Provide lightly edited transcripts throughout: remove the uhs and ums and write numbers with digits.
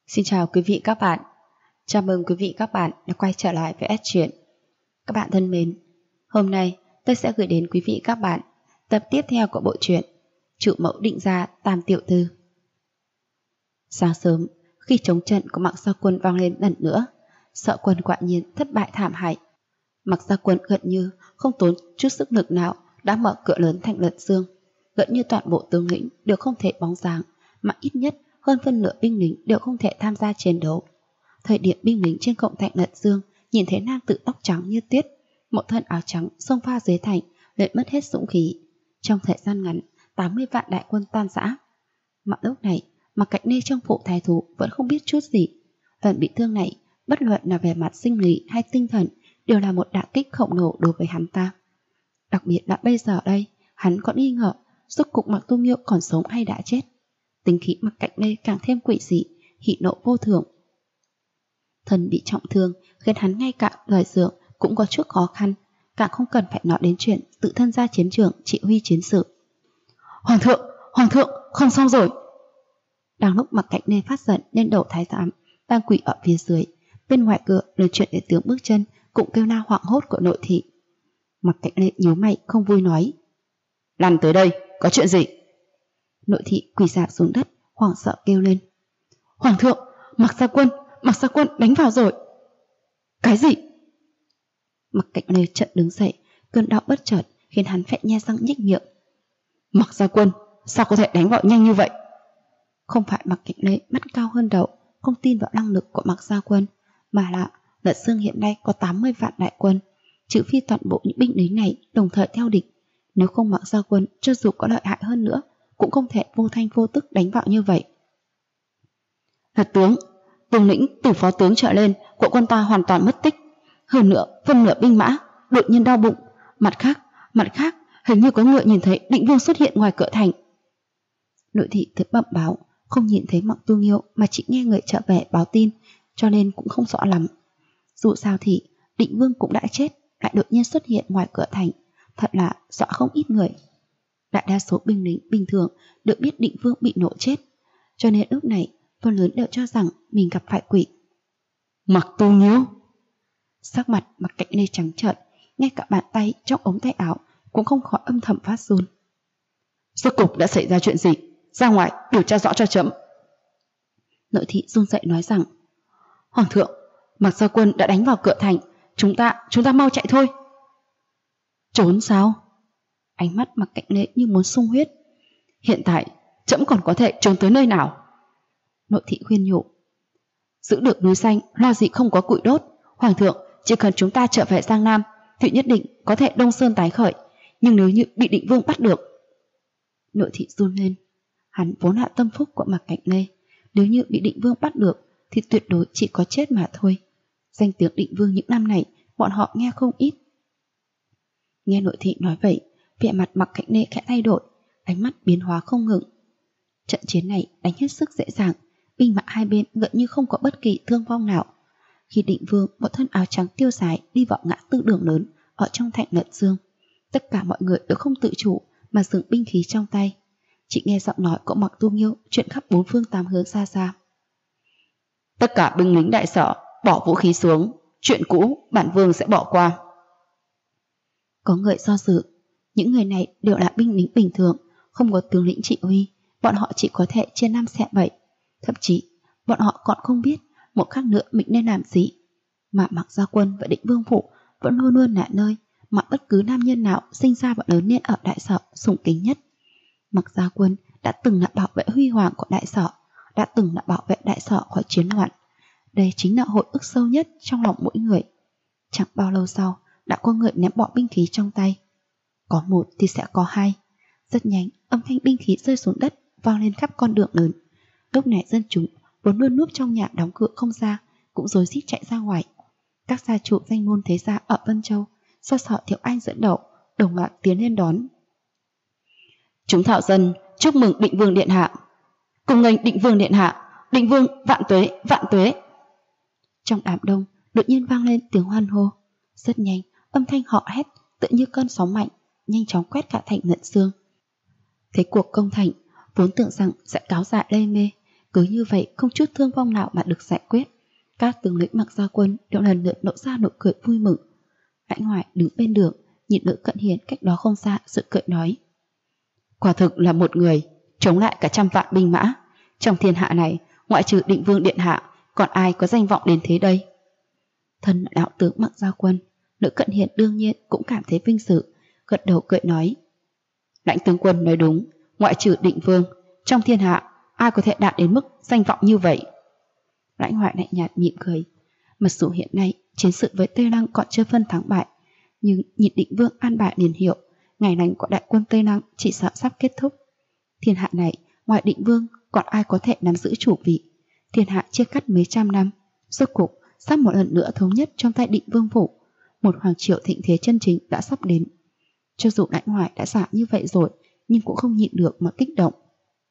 Xin chào quý vị các bạn. Chào mừng quý vị các bạn đã quay trở lại với S Truyện. Các bạn thân mến, hôm nay tôi sẽ gửi đến quý vị các bạn tập tiếp theo của bộ truyện Chủ mẫu định gia Tam tiểu thư. Sáng sớm, khi trống trận của Mạc Gia Quân vang lên lần nữa, Sợ Quân quả nhiên thất bại thảm hại. Mạc Gia Quân gần như không tốn chút sức lực nào đã mở cửa lớn thành Lật Dương, gần như toàn bộ tướng lĩnh đều không thể bóng dáng, mà ít nhất hơn phân nửa binh lính đều không thể tham gia chiến đấu. Thời điểm binh lính trên cổng thành Lật Dương nhìn thấy nam tử tóc trắng như tuyết, một thân áo trắng xông pha dưới thành, lại mất hết dũng khí. Trong thời gian ngắn, 80 vạn đại quân tan rã. Mà lúc này, Mạc Cạnh Nê trong phủ thái thú vẫn không biết chút gì. Lần bị thương này, bất luận là về mặt sinh lý hay tinh thần, đều là một đả kích khổng lồ đối với hắn ta. Đặc biệt là bây giờ đây, hắn còn nghi ngờ rốt cục Mạc Tu Nghiêu còn sống hay đã chết. Tính khí Mạc Cạnh Nê càng thêm quỷ dị, hỉ nộ vô thường. Thân bị trọng thương khiến hắn ngay cả lời dược cũng có chút khó khăn, càng không cần phải nói đến chuyện tự thân ra chiến trường chỉ huy chiến sự. Hoàng thượng, không xong rồi. Đang lúc Mạc Cạnh Nê phát giận nên đầu thái giám đang quỳ ở phía dưới, bên ngoài cửa lời chuyện để tiếng bước chân cũng kêu la hoảng hốt của nội thị. Mạc Cạnh Nê nhíu mày không vui nói: "Làm tới đây, có chuyện gì?" Nội thị quỳ rạp xuống đất, hoảng sợ kêu lên: "Hoàng thượng, Mạc Gia Quân đánh vào rồi." "Cái gì?" Mạc Cạnh Nê chợt đứng dậy, cơn đau bất chợt khiến hắn phải nhe răng nhếch miệng. Mạc Gia Quân, sao có thể đánh vào nhanh như vậy? Không phải Mạc Cạnh Nê mắt cao hơn đầu, không tin vào năng lực của Mạc Gia Quân, mà là Lật Dương hiện nay có 80 vạn đại quân, trừ phi toàn bộ những binh lính này đồng thời theo địch. Nếu không Mạc Gia Quân cho dù có lợi hại hơn nữa cũng không thể vô thanh vô tức đánh vào như vậy. Lật tướng lĩnh từ phó tướng trở lên của quân ta hoàn toàn mất tích, hơn nữa phân nửa binh mã đột nhiên đau bụng. Mặt khác hình như có người nhìn thấy Định Vương xuất hiện ngoài cửa thành. Nội thị tới bẩm báo, không nhìn thấy Mạc Tu Nghiêu mà chỉ nghe người trở về báo tin, cho nên cũng không rõ lắm. Dù sao thì Định Vương cũng đã chết, lại đột nhiên xuất hiện ngoài cửa thành, thật là dọa không ít người. Đại đa số binh lính bình thường được biết Định Vương bị nổ chết, cho nên lúc này phần lớn đều cho rằng mình gặp phải quỷ. Mạc Tu Nghiêu. Sắc mặt Mạc Cạnh Nê trắng trợn, ngay cả bàn tay trong ống tay áo cũng không khỏi âm thầm phát run. Rốt cục đã xảy ra chuyện gì? Ra ngoài điều tra rõ cho chấm. Nội thị run rẩy nói rằng: Hoàng thượng, Mạc Gia Quân đã đánh vào cửa thành, chúng ta mau chạy thôi. Trốn sao? Ánh mắt Mạc Cạnh Nê như muốn sung huyết. Hiện tại chấm còn có thể trốn tới nơi nào? Nội thị khuyên nhủ: giữ được núi xanh, lo gì không có củi đốt. Hoàng thượng, chỉ cần chúng ta trở về Giang Nam thì nhất định có thể Đông Sơn tái khởi. Nhưng nếu như bị Định Vương bắt được... Nội thị run lên. Hắn vốn là tâm phúc của Mạc Cạnh Nê, nếu như bị Định Vương bắt được thì tuyệt đối chỉ có chết mà thôi. Danh tiếng Định Vương những năm này bọn họ nghe không ít. Nghe nội thị nói vậy, vẻ mặt Mạc Cạnh Nê khẽ thay đổi, ánh mắt biến hóa không ngừng. Trận chiến này đánh hết sức dễ dàng, binh mã hai bên gần như không có bất kỳ thương vong nào. Khi Định Vương một thân áo trắng tiêu sái đi vào ngã tư đường lớn ở trong thành Lật Dương, tất cả mọi người đều không tự chủ mà dừng binh khí trong tay. Chỉ nghe giọng nói của Mạc Tu Nghiêu chuyện khắp bốn phương tám hướng xa xa. Tất cả binh lính đại sở bỏ vũ khí xuống, chuyện cũ bản vương sẽ bỏ qua. Có người do dự, những người này đều là binh lính bình thường, không có tướng lĩnh chỉ huy, bọn họ chỉ có thể chia 5 xẻ 7. Thậm chí bọn họ còn không biết một khắc nữa mình nên làm gì. Mà Mạc Gia Quân và Định Vương phủ vẫn luôn luôn là nơi mà bất cứ nam nhân nào sinh ra và lớn lên ở đại sở sùng kính nhất. Mạc Gia Quân đã từng là bảo vệ huy hoàng của đại sở, đã từng là bảo vệ đại sở khỏi chiến loạn. Đây chính là hồi ức sâu nhất trong lòng mỗi người. Chẳng bao lâu sau đã có người ném bỏ binh khí trong tay. Có một thì sẽ có hai. Rất nhanh âm thanh binh khí rơi xuống đất vang lên khắp con đường lớn. Lúc này dân chúng vốn luôn núp trong nhà đóng cửa không ra cũng rối rít chạy ra ngoài. Các gia chủ danh môn thế gia ở Vân Châu do Sở Thiệu Anh dẫn đầu đồng loạt tiến lên đón. Chúng thảo dân chúc mừng Định Vương điện hạ. Cùng nghênh Định Vương điện hạ. Định Vương vạn tuế, vạn tuế. Trong đám đông đột nhiên vang lên tiếng hoan hô. Rất nhanh âm thanh họ hét tự như cơn sóng mạnh nhanh chóng quét cả thành Lật Dương. Thế cuộc công thành vốn tưởng rằng sẽ cáo dạ lê mê, Cứ như vậy không chút thương vong nào mà được giải quyết. Các tướng lĩnh Mặc Gia Quân đều lần lượt lộ ra nụ cười vui mừng. Lãnh Hoài đứng bên đường, nhìn Lữ Cận Hiền cách đó không xa, sự cười nói: quả thực là một người chống lại cả 100 vạn binh mã. Trong thiên hạ này, ngoại trừ Định Vương điện hạ, còn ai có danh vọng đến thế đây? Thân đạo tướng Mặc Gia Quân, Lữ Cận Hiền đương nhiên cũng cảm thấy vinh dự, gật đầu cười nói: lãnh tướng quân nói đúng, ngoại trừ Định Vương, trong thiên hạ ai có thể đạt đến mức danh vọng như vậy? Lãnh Hoài lạnh nhạt mỉm cười. Mặc dù hiện nay chiến sự với Tây Lăng còn chưa phân thắng bại, nhưng nhìn Định Vương an bài liền hiệu, ngày lành của đại quân Tây Lăng chỉ sợ sắp kết thúc. Thiên hạ này ngoài Định Vương còn ai có thể nắm giữ chủ vị? Thiên hạ chia cắt mấy trăm năm, rốt cục sắp một lần nữa thống nhất trong tay Định Vương phủ. Một hoàng triều thịnh thế chân chính đã sắp đến. Cho dù Lãnh Hoài đã giả như vậy rồi, nhưng cũng không nhịn được mà kích động.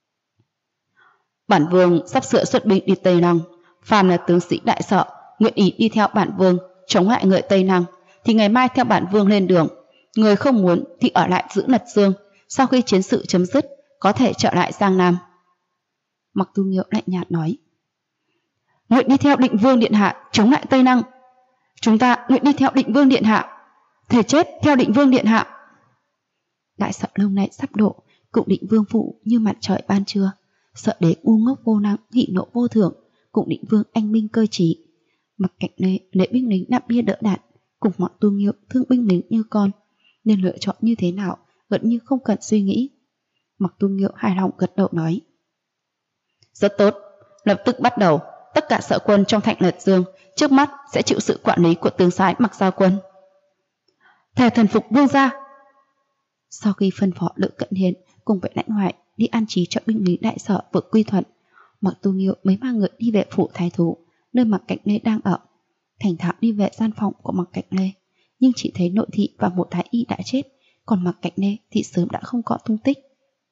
Bản vương sắp sửa xuất binh đi Tây Lăng. Phàm là tướng sĩ đại sợ nguyện ý đi theo bản vương chống lại người Tây Lăng, thì ngày mai theo bản vương lên đường. Người không muốn thì ở lại giữ Lật Dương, sau khi chiến sự chấm dứt có thể trở lại Giang Nam. Mặc Tu Nghiêu lạnh nhạt nói: nguyện đi theo Định Vương điện hạ chống lại Tây Lăng. Chúng ta nguyện đi theo Định Vương điện hạ, thể chết theo Định Vương điện hạ. Đại sợ lâu nay sắp độ, cùng Định Vương phụ như mặt trời ban trưa. Sợ đế ngu ngốc vô năng, hỉ nộ vô thưởng, cùng Định Vương anh minh cơ trí. Mặc Cạnh Lê, lễ binh lính nạp bia đỡ đạn, cùng Mặc Tu Nghiêu thương binh lính như con, nên lựa chọn như thế nào gần như không cần suy nghĩ. Mặc Tu Nghiêu hài lòng gật đầu nói: rất tốt, lập tức bắt đầu. Tất cả sở quân trong thành Lật Dương trước mắt sẽ chịu sự quản lý của tướng soái Mặc Gia Quân. Thề thần phục vương gia. Sau khi phân phó Lữ Cận Hiền cùng với Lãnh Hoài đi an trí cho binh lính đại sở vừa quy thuận, Mặc Tu Nghiêu mới mang người đi về phủ thái thú, nơi Mặc Cạnh Lê đang ở. Thành thạo đi về gian phòng của Mặc Cạnh Lê, nhưng chỉ thấy nội thị và một thái y đã chết, còn Mặc Cạnh Lê thì sớm đã không có tung tích.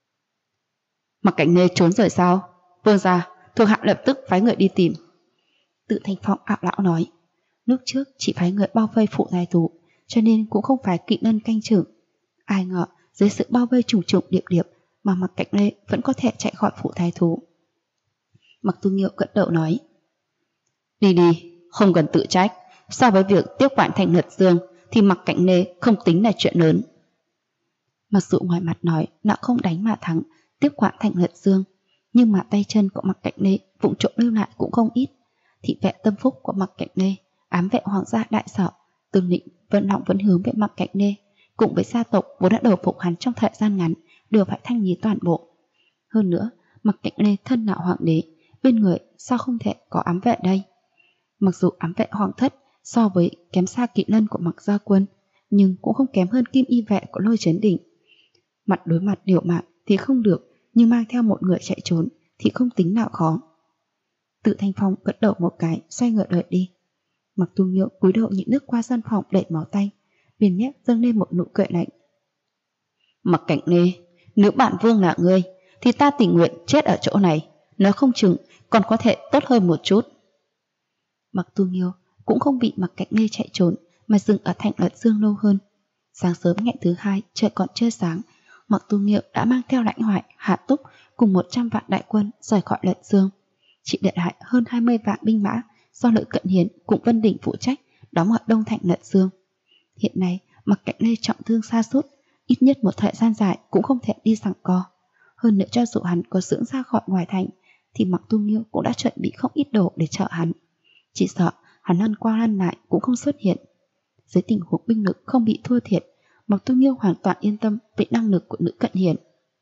Mặc Cạnh Lê trốn rồi sao? Vương gia, thuộc hạ lập tức phái người đi tìm. Tự Thành Phong ảo lão nói: lúc trước chỉ phái người bao vây phủ thái thú, cho nên cũng không phải kỵ ngân canh chừng. Ai ngờ dưới sự bao vây trùng trùng điệp điệp mà Mặc Cạnh Lê vẫn có thể chạy khỏi phủ thái thú. Mặc Tu Nghiêu gật đầu nói: đi đi, không cần tự trách. So với việc tiếp quản thành Lật Dương thì Mặc Cạnh Lê không tính là chuyện lớn. Mặc dù ngoài mặt nói nó không đánh mà thắng, tiếp quản thành Lật Dương, nhưng mà tay chân của Mặc Cạnh Lê vụng trộm lưu lại cũng không ít. Thị vệ tâm phúc của Mặc Cạnh Lê, ám vệ hoàng gia đại sở, tướng lĩnh vẫn lòng vẫn hướng về Mặc Cạnh Lê, cùng với gia tộc vốn đã đầu phục hắn trong thời gian ngắn đều phải thanh lý toàn bộ. Hơn nữa, Mặc Cạnh Lê thân là hoàng đế, bên người sao không thể có ám vệ đây? Mặc dù ám vệ hoàng thất so với kém xa kỵ lân của Mặc Gia Quân, nhưng cũng không kém hơn kim y vệ của Lôi Chấn Đỉnh. Mặt đối mặt liều mạng thì không được, nhưng mang theo một người chạy trốn thì không tính nào khó. Tự Thanh Phong gật đầu một cái, xoay người đợi đi. Mặc Tu Nghiêu cúi đầu nhịn nước qua gian phòng đầy máu tanh, bên mép dâng lên một nụ cười lạnh. Mặc Cạnh Lê, nếu bản vương là ngươi thì ta tình nguyện chết ở chỗ này, nói không chừng còn có thể tốt hơn một chút. Mặc Tu Nghiêu cũng không bị Mặc Cạnh Lê chạy trốn mà dừng ở thành Lật Dương lâu hơn. Sáng sớm ngày thứ hai, trời còn chưa sáng, Mặc Tu Nghiêu đã mang theo Lãnh Hoài, Hạ Túc cùng 100 vạn đại quân rời khỏi Lật Dương, chỉ để lại hơn 20 vạn binh mã do Lữ Cận Hiền cùng Vân Đình phụ trách đóng ở đông thành Lật Dương. Hiện nay Mặc Cạnh Lê trọng thương sa sút, ít nhất một thời gian dài cũng không thể đi giằng co. Hơn nữa cho dù hắn có dưỡng ra khỏi ngoài thành thì Mặc Tu Nghiêu cũng đã chuẩn bị không ít đồ để trợ hắn. Chỉ sợ hắn lăn qua lăn lại cũng không xuất hiện. Dưới tình huống binh lực không bị thua thiệt, Mặc Tu Nghiêu hoàn toàn yên tâm về năng lực của Lữ Cận Hiền.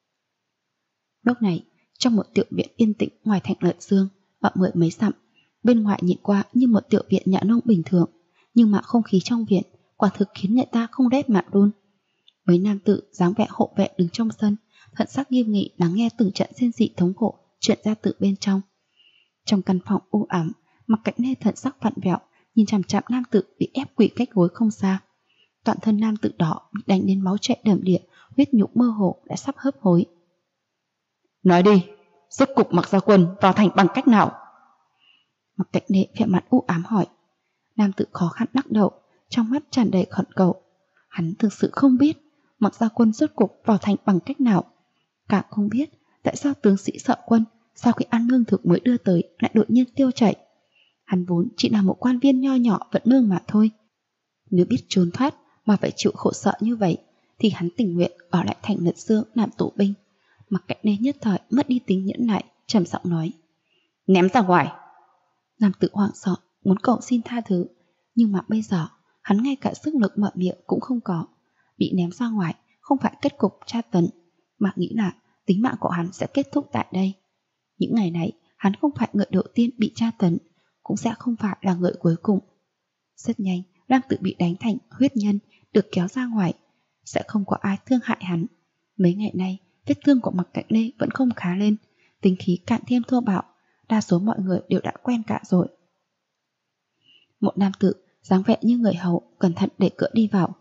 Lúc này, trong một tiểu viện yên tĩnh ngoài thành Lật Dương, ở 10 mấy dặm, bên ngoài nhìn qua như một tiểu viện nhà nông bình thường, nhưng mà không khí trong viện quả thực khiến người ta không rét mà run. Mấy nam tử dáng vẻ hộ vệ đứng trong sân, thần sắc nghiêm nghị lắng nghe từng trận rên rỉ thống khổ truyền ra từ bên trong. Trong căn phòng u ám, Mặc Cạnh Lê thần sắc vặn vẹo, nhìn chằm chằm nam tử bị ép quỳ cách gối không xa. Toàn thân nam tử đó bị đánh đến máu chảy đầm đìa, huyết nhục mơ hồ đã sắp hấp hối. Nói đi, rốt cục Mặc Gia Quân vào thành bằng cách nào? Mặc Cạnh Lê vẻ mặt u ám hỏi. Nam tử khó khăn lắc đầu, trong mắt tràn đầy khẩn cầu. Hắn thực sự không biết Mặc Gia Quân rốt cục vào thành bằng cách nào, càng không biết tại sao tướng sĩ Sợ Quân sau khi ăn lương thực mới đưa tới lại đột nhiên tiêu chảy. Hắn vốn chỉ là một quan viên nho nhỏ vận lương mà thôi. Nếu biết trốn thoát mà phải chịu khổ sở như vậy thì hắn tình nguyện ở lại thành Lật Dương làm tù binh. Mặc Cạnh Lê nhất thời mất đi tính nhẫn nại, trầm giọng nói: ném ra ngoài. Nam Tử hoảng sợ muốn cầu xin tha thứ, nhưng mà bây giờ hắn ngay cả sức lực mở miệng cũng không có. Bị ném ra ngoài không phải kết cục tra tấn, mà nghĩ là tính mạng của hắn sẽ kết thúc tại đây. Những ngày này hắn không phải người đầu tiên bị tra tấn, cũng sẽ không phải là người cuối cùng. Rất nhanh, Nam Tử bị đánh thành huyết nhân, được kéo ra ngoài. Sẽ không có ai thương hại hắn. Mấy ngày nay, vết thương của Mặc Cạnh Lê vẫn không khá lên, tính khí càng thêm thô bạo. Đa số mọi người đều đã quen cả rồi. Một nam tử dáng vẻ như người hầu cẩn thận để cửa đi vào.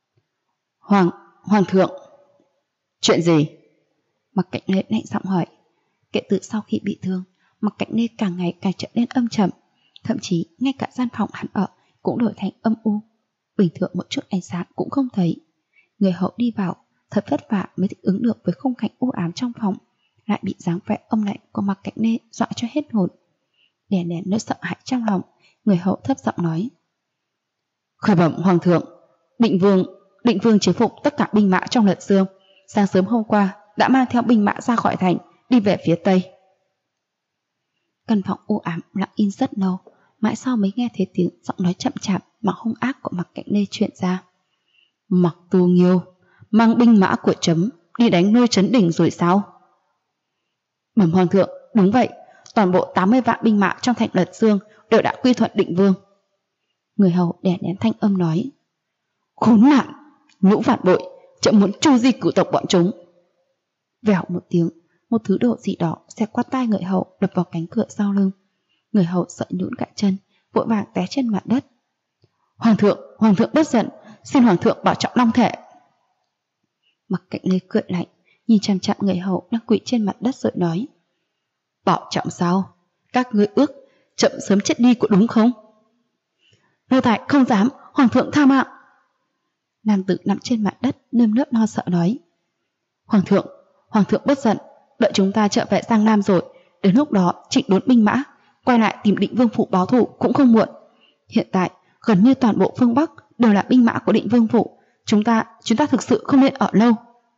Hoàng thượng. Chuyện gì? Mặc Cạnh Lê lạnh giọng hỏi. Kể từ sau khi bị thương, Mặc Cạnh Lê càng ngày càng trở nên âm trầm, thậm chí ngay cả gian phòng hắn ở cũng đổi thành âm u, bình thường một chút ánh sáng cũng không thấy. Người hầu đi vào thật vất vả mới thích ứng được với khung cảnh u ám trong phòng, lại bị dáng vẻ âm lạnh của Mặc Cạnh Lê dọa cho hết hồn. Đè nén nỗi sợ hãi trong lòng, người hầu thấp giọng nói: khởi bẩm hoàng thượng, định vương chế phục tất cả binh mã trong Lật Dương, sáng sớm hôm qua đã mang theo binh mã ra khỏi thành, đi về phía tây. Căn phòng u ám lặng im rất lâu, mãi sau mới nghe thấy tiếng giọng nói chậm chạp mà hung ác của Mặc Cạnh Lê truyền ra. Mặc Tu Nghiêu mang binh mã của trẫm đi đánh nuôi Trấn Đỉnh rồi sao? Bẩm hoàng thượng, đúng vậy, toàn bộ 80 vạn binh mã trong thành Lật Dương đều đã quy thuận Định Vương. Người hầu đè nén thanh âm nói: khốn nạn, lũ phản bội, trẫm muốn tru di cửu tộc bọn chúng. Vèo một tiếng, một thứ đồ gì đó xẹt qua tai người hầu, đập vào cánh cửa sau lưng. Người hầu sợ nhũn cả chân, vội vàng té trên mặt đất. Hoàng thượng bất giận, xin hoàng thượng bảo trọng long thể. Mặc Cạnh Lê cười lạnh, nhìn chằm chằm người hầu đang quỵ trên mặt đất rồi nói: bảo trọng sao? Các ngươi ước trẫm sớm chết đi có đúng không? Nô tài không dám, hoàng thượng tha mạng. Nam tử nằm trên mặt đất nơm nớp lo sợ nói: hoàng thượng bất giận, đợi chúng ta trở về Giang Nam rồi, đến lúc đó chỉnh đốn binh mã, quay lại tìm Định Vương phủ báo thù cũng không muộn. Hiện tại gần như toàn bộ phương Bắc đều là binh mã của Định Vương phủ, chúng ta thực sự không nên ở lâu.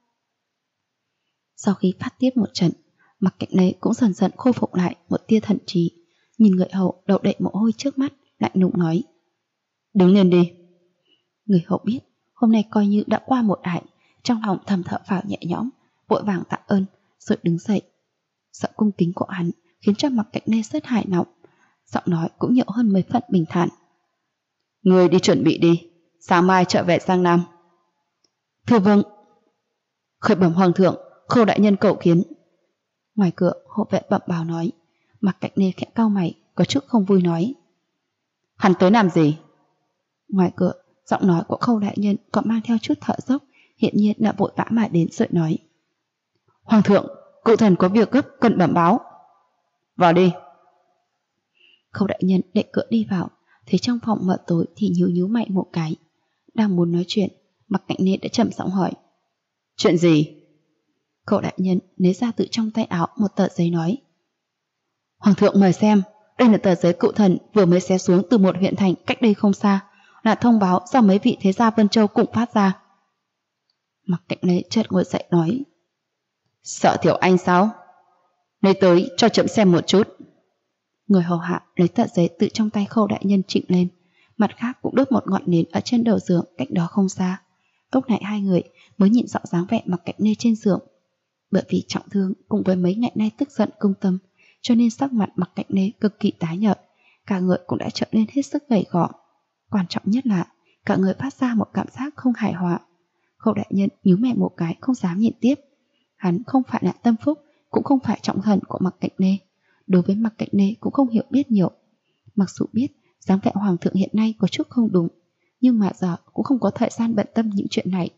Sau khi phát tiết một trận, Mặc Cạnh Lê cũng dần dần khôi phục lại một tia thần trí, nhìn người hầu đầu đầy mồ hôi trước mắt, lạnh lùng nói: đứng lên đi. Người hầu biết hôm nay coi như đã qua một ải, trong lòng thầm thở phào nhẹ nhõm, vội vàng tạ ơn rồi đứng dậy. Sự cung kính của hắn khiến cho Mặc Cạnh Lê rất hài lòng, giọng nói cũng nhiều hơn mấy phần bình thản. Người đi chuẩn bị đi, sáng mai trở về Giang Nam. Thưa vâng. Khởi bẩm hoàng thượng, Khâu đại nhân cầu kiến. Ngoài cửa hộ vệ bẩm báo nói. Mặc Cạnh Lê khẽ cau mày, có chút không vui nói: hắn tới làm gì? Ngoài cửa, giọng nói của Khâu đại nhân còn mang theo chút thở dốc, hiện nhiên là vội vã mà đến rồi nói: hoàng thượng, cựu thần có việc gấp cần bẩm báo. Vào đi. Khâu đại nhân đẩy cửa đi vào, thấy trong phòng mờ tối thì nhíu mày một cái. Đang muốn nói chuyện, Mặc Cạnh Lê đã trầm giọng hỏi: chuyện gì? Khâu đại nhân lấy ra từ trong tay áo một tờ giấy nói: hoàng thượng mời xem, đây là tờ giấy cựu thần vừa mới xé xuống từ một huyện thành cách đây không xa, là thông báo do mấy vị thế gia Vân Châu cùng phát ra. Mặc Cạnh Lê chợt ngồi dậy nói: sợ Tiểu Anh sao? Lấy tới cho trẫm xem một chút. Người hầu hạ lấy tờ giấy từ trong tay Khâu đại nhân trịnh lên, mặt khác cũng đốt một ngọn nến ở trên đầu giường cách đó không xa. Lúc này hai người mới nhìn rõ dáng vẻ Mặc Cạnh Lê trên giường. Bởi vì trọng thương cùng với mấy ngày nay tức giận công tâm, cho nên sắc mặt Mặc Cạnh Lê cực kỳ tái nhợt, cả người cũng đã trở nên hết sức gầy gò. Quan trọng nhất là cả người phát ra một cảm giác không hài hòa. Khâu đại nhân nhíu mày một cái, không dám nhìn tiếp. Hắn không phải là tâm phúc, cũng không phải trọng thần của Mặc Cạnh Lê, đối với Mặc Cạnh Lê cũng không hiểu biết nhiều. Mặc dù biết dáng vẻ hoàng thượng hiện nay có chút không đúng, nhưng mà giờ cũng không có thời gian bận tâm những chuyện này.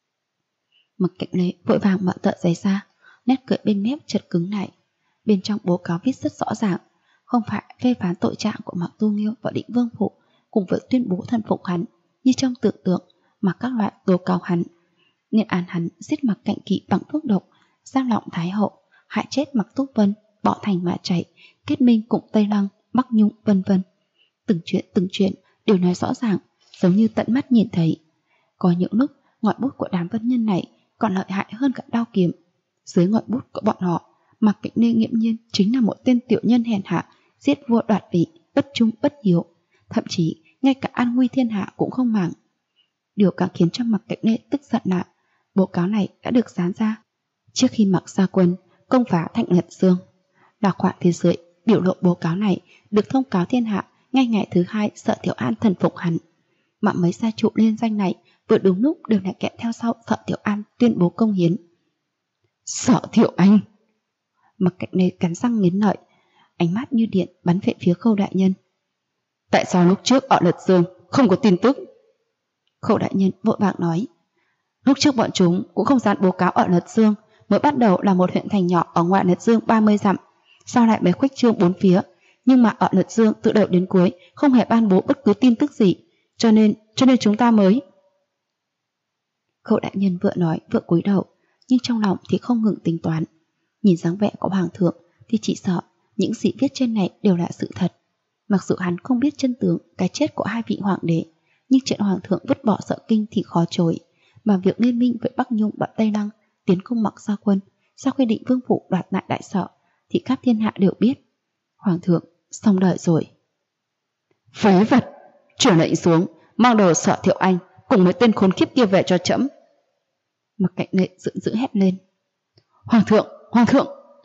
Mặc Cạnh Lê vội vàng mở tờ giấy ra, nét cười bên mép chợt cứng lại. Bên trong báo cáo viết rất rõ ràng, không phải phê phán tội trạng của Mặc Tu Nghiêu và Định Vương phủ, cùng với tuyên bố thần phục hắn như trong tưởng tượng, mà các loại tố cáo hắn, nên án hắn giết Mặc Cạnh Kỵ bằng thuốc độc, giam lỏng Thái hậu, hại chết Mặc Túc Vân, bỏ thành mà chạy, kết minh cùng Tây Lăng, Bắc Nhung vân vân. Từng chuyện đều nói rõ ràng, giống như tận mắt nhìn thấy. Có những lúc ngòi bút của đám vân nhân này còn lợi hại hơn cả đao kiếm. Dưới ngòi bút của bọn họ, Mạc Cạnh Lê nghiễm nhiên chính là một tên tiểu nhân hèn hạ, giết vua đoạt vị, bất trung bất hiếu, thậm chí ngay cả an nguy thiên hạ cũng không màng. Điều càng khiến cho Mạc Cạnh Lê tức giận là báo cáo này đã được dán ra trước khi Mạc Gia Quân công phá Thạnh Lật Dương. Là khoản phía dưới biểu lộ báo cáo này được thông cáo thiên hạ ngay ngày thứ hai Sở Tiểu An thần phục hắn. Mà mấy gia trụ liên danh này vừa đúng lúc đều lại kẹt theo sau Sở Tiểu An tuyên bố công hiến. Sở Tiểu Anh! Mạc Cạnh Lê cắn răng nghiến lợi, ánh mắt như điện bắn về phía Khâu đại nhân. Tại sao lúc trước ở Lật Dương không có tin tức? Khâu đại nhân vội vàng nói, lúc trước bọn chúng cũng không dán báo cáo ở Lật Dương, mới bắt đầu là một huyện thành nhỏ ở ngoại Lật Dương 30 dặm, sau lại mới khuếch trương bốn phía, nhưng mà ở Lật Dương từ đầu đến cuối không hề ban bố bất cứ tin tức gì, cho nên chúng ta mới. Khâu đại nhân vừa nói vừa cúi đầu, nhưng trong lòng thì không ngừng tính toán. Nhìn dáng vẻ của hoàng thượng thì chỉ sợ những gì viết trên này đều là sự thật. Mặc dù hắn không biết chân tướng cái chết của hai vị hoàng đế, nhưng chuyện hoàng thượng vứt bỏ Sở Kinh thì khó chối, mà việc liên minh với Bắc Nhung và Tây Lăng tiến công Mạc Gia Quân sau khi Định Vương phủ đoạt lại Đại Sở thì khắp thiên hạ đều biết. Hoàng thượng xong đời rồi. Phế vật! Truyền lệnh xuống, mang đầu Sở Thiệu Anh cùng mấy tên khốn kiếp kia về cho trẫm. Mạc Cạnh Lệ giận dữ hét lên. Hoàng thượng! Hoàng thượng!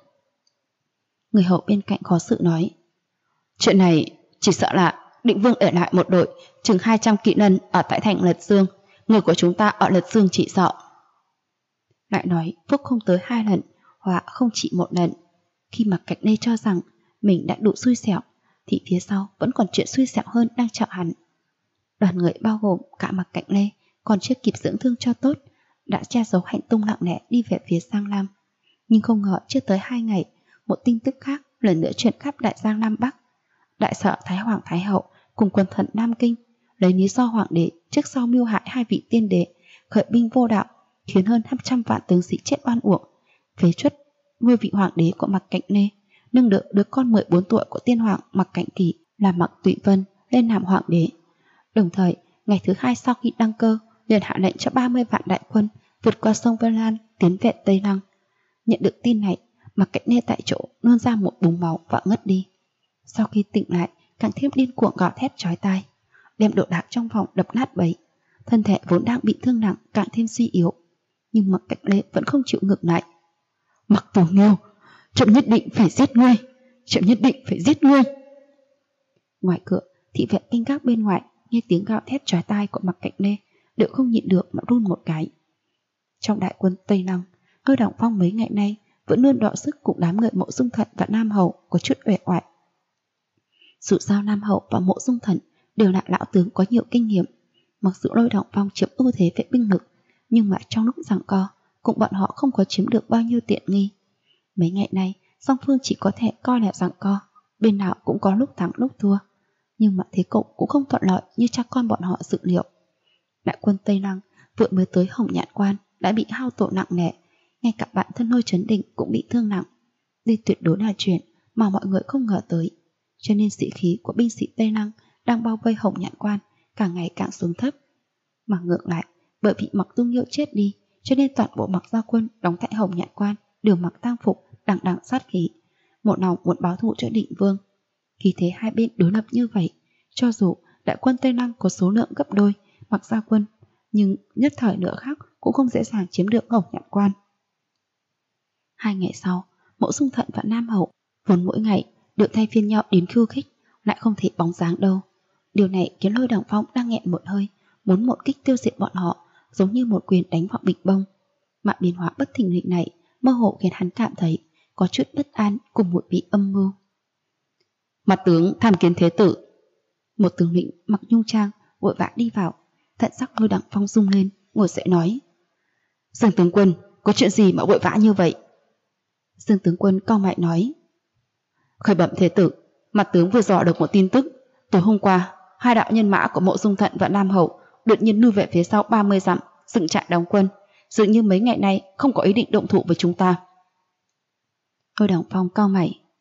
Người hầu bên cạnh khó xử nói, chuyện này chỉ sợ là Định Vương ở lại một đội chừng 200 kỵ nhân ở tại thành Lật Dương, người của chúng ta ở Lật Dương chỉ sợ. Lại nói phúc không tới 2 lần, họa không chỉ 1 lần. Khi Mạc Cạnh Lê cho rằng mình đã đủ xui xẻo, thì phía sau vẫn còn chuyện xui xẻo hơn đang chờ hắn. Đoàn người bao gồm cả Mạc Cạnh Lê còn chưa kịp dưỡng thương cho tốt, đã che giấu hành tung lặng lẽ đi về phía Giang Lam. Nhưng không ngờ chưa tới 2 ngày, một tin tức khác lần nữa truyền khắp đại Giang Nam Bắc. Đại Sở Thái Hoàng Thái Hậu cùng quần thần Nam Kinh lấy lý do hoàng đế trước sau mưu hại 2 vị tiên đế, khởi binh vô đạo, khiến hơn 200 vạn tướng sĩ chết oan uổng, phế truất ngôi vị hoàng đế của Mạc Cạnh Lê, nâng đỡ đứa con 14 tuổi của tiên hoàng Mạc Cạnh Kỳ là Mạc Tụy Vân lên làm hoàng đế. Đồng thời, ngày thứ 2 sau khi đăng cơ, liền hạ lệnh cho 30 vạn đại quân vượt qua sông Vân Lan tiến về Tây Lăng. Nhận được tin này, Mạc Cạnh Lê tại chỗ nôn ra một búng máu và ngất đi. Sau khi tỉnh lại, càng thêm điên cuồng gào thét chói tai, đem đồ đạc trong phòng đập nát bấy. Thân thể vốn đang bị thương nặng càng thêm suy yếu, nhưng Mạc Cạnh Lê vẫn không chịu ngừng lại. Mạc Tử Nghiêu, trẫm nhất định phải giết ngươi, trẫm nhất định phải giết ngươi. Ngoài cửa, thị vệ canh gác bên ngoài nghe tiếng gào thét chói tai của Mạc Cạnh Lê, đều không nhịn được mà run một cái. Trong đại quân Tây Lăng, Hơi Đặng Phong mấy ngày nay vẫn luôn đọ sức cùng đám người Mộ Dung Thận và Nam Hậu có chút uể oải. Dù sao Nam Hậu và Mộ Dung Thận đều là lão tướng có nhiều kinh nghiệm, mặc dù Lôi Đặng Phong chiếm ưu thế về binh lực, nhưng mà trong lúc giằng co, cùng bọn họ không có chiếm được bao nhiêu tiện nghi. Mấy ngày nay, song phương chỉ có thể coi là giằng co, bên nào cũng có lúc thắng lúc thua, nhưng mà thế cục cũng không thuận lợi như cha con bọn họ dự liệu. Đại quân Tây Lăng vừa mới tới Hồng Nhạn Quan đã bị hao tổn nặng nề, ngay cả bản thân Lôi Chấn Định cũng bị thương nặng. Đây tuyệt đối là chuyện mà mọi người không ngờ tới, cho nên sĩ khí của binh sĩ Tây Lăng đang bao vây Hồng Nhạn Quan càng ngày càng xuống thấp. Mà ngược lại, bởi vì Mạc Dung Nghiêu chết đi, cho nên toàn bộ Mạc Gia quân đóng tại Hồng Nhạn Quan đều mặc tang phục, đằng đằng sát khí, một lòng muốn báo thù cho Định Vương. Khi thế hai bên đối lập như vậy, cho dù đại quân Tây Lăng có số lượng gấp đôi Mạc Gia quân, nhưng nhất thời nữa khác cũng không dễ dàng chiếm được Hồng Nhạn Quan. 2 ngày sau, Mộ Dung Thận và Nam Hậu vốn mỗi ngày đều thay phiên nhau đến khiêu khích, lại không thấy bóng dáng đâu. Điều này khiến Lôi Đặng Phong đang nghẹn một hơi, muốn một kích tiêu diệt bọn họ, giống như một quyền đánh vào bịch bông. Mà biến hóa bất thình lình này mơ hồ khiến hắn cảm thấy có chút bất an cùng một vị âm mưu. Mặt tướng tham kiến thế tử. Một tướng lĩnh mặc nhung trang vội vã đi vào. Thận sắc Lôi Đặng Phong rung lên, ngồi dậy nói: Dương tướng quân, có chuyện gì mà vội vã như vậy? Dương tướng quân cau mày nói: Khởi bẩm thế tử, mặt tướng vừa dò được một tin tức. Tối hôm qua, 2 đạo nhân mã của Mộ Dung Thận và Nam Hậu đột nhiên lui về phía sau 30 dặm, dựng trại đóng quân, dường như mấy ngày nay không có ý định động thủ với chúng ta. Lôi Đặng Phong cau mày: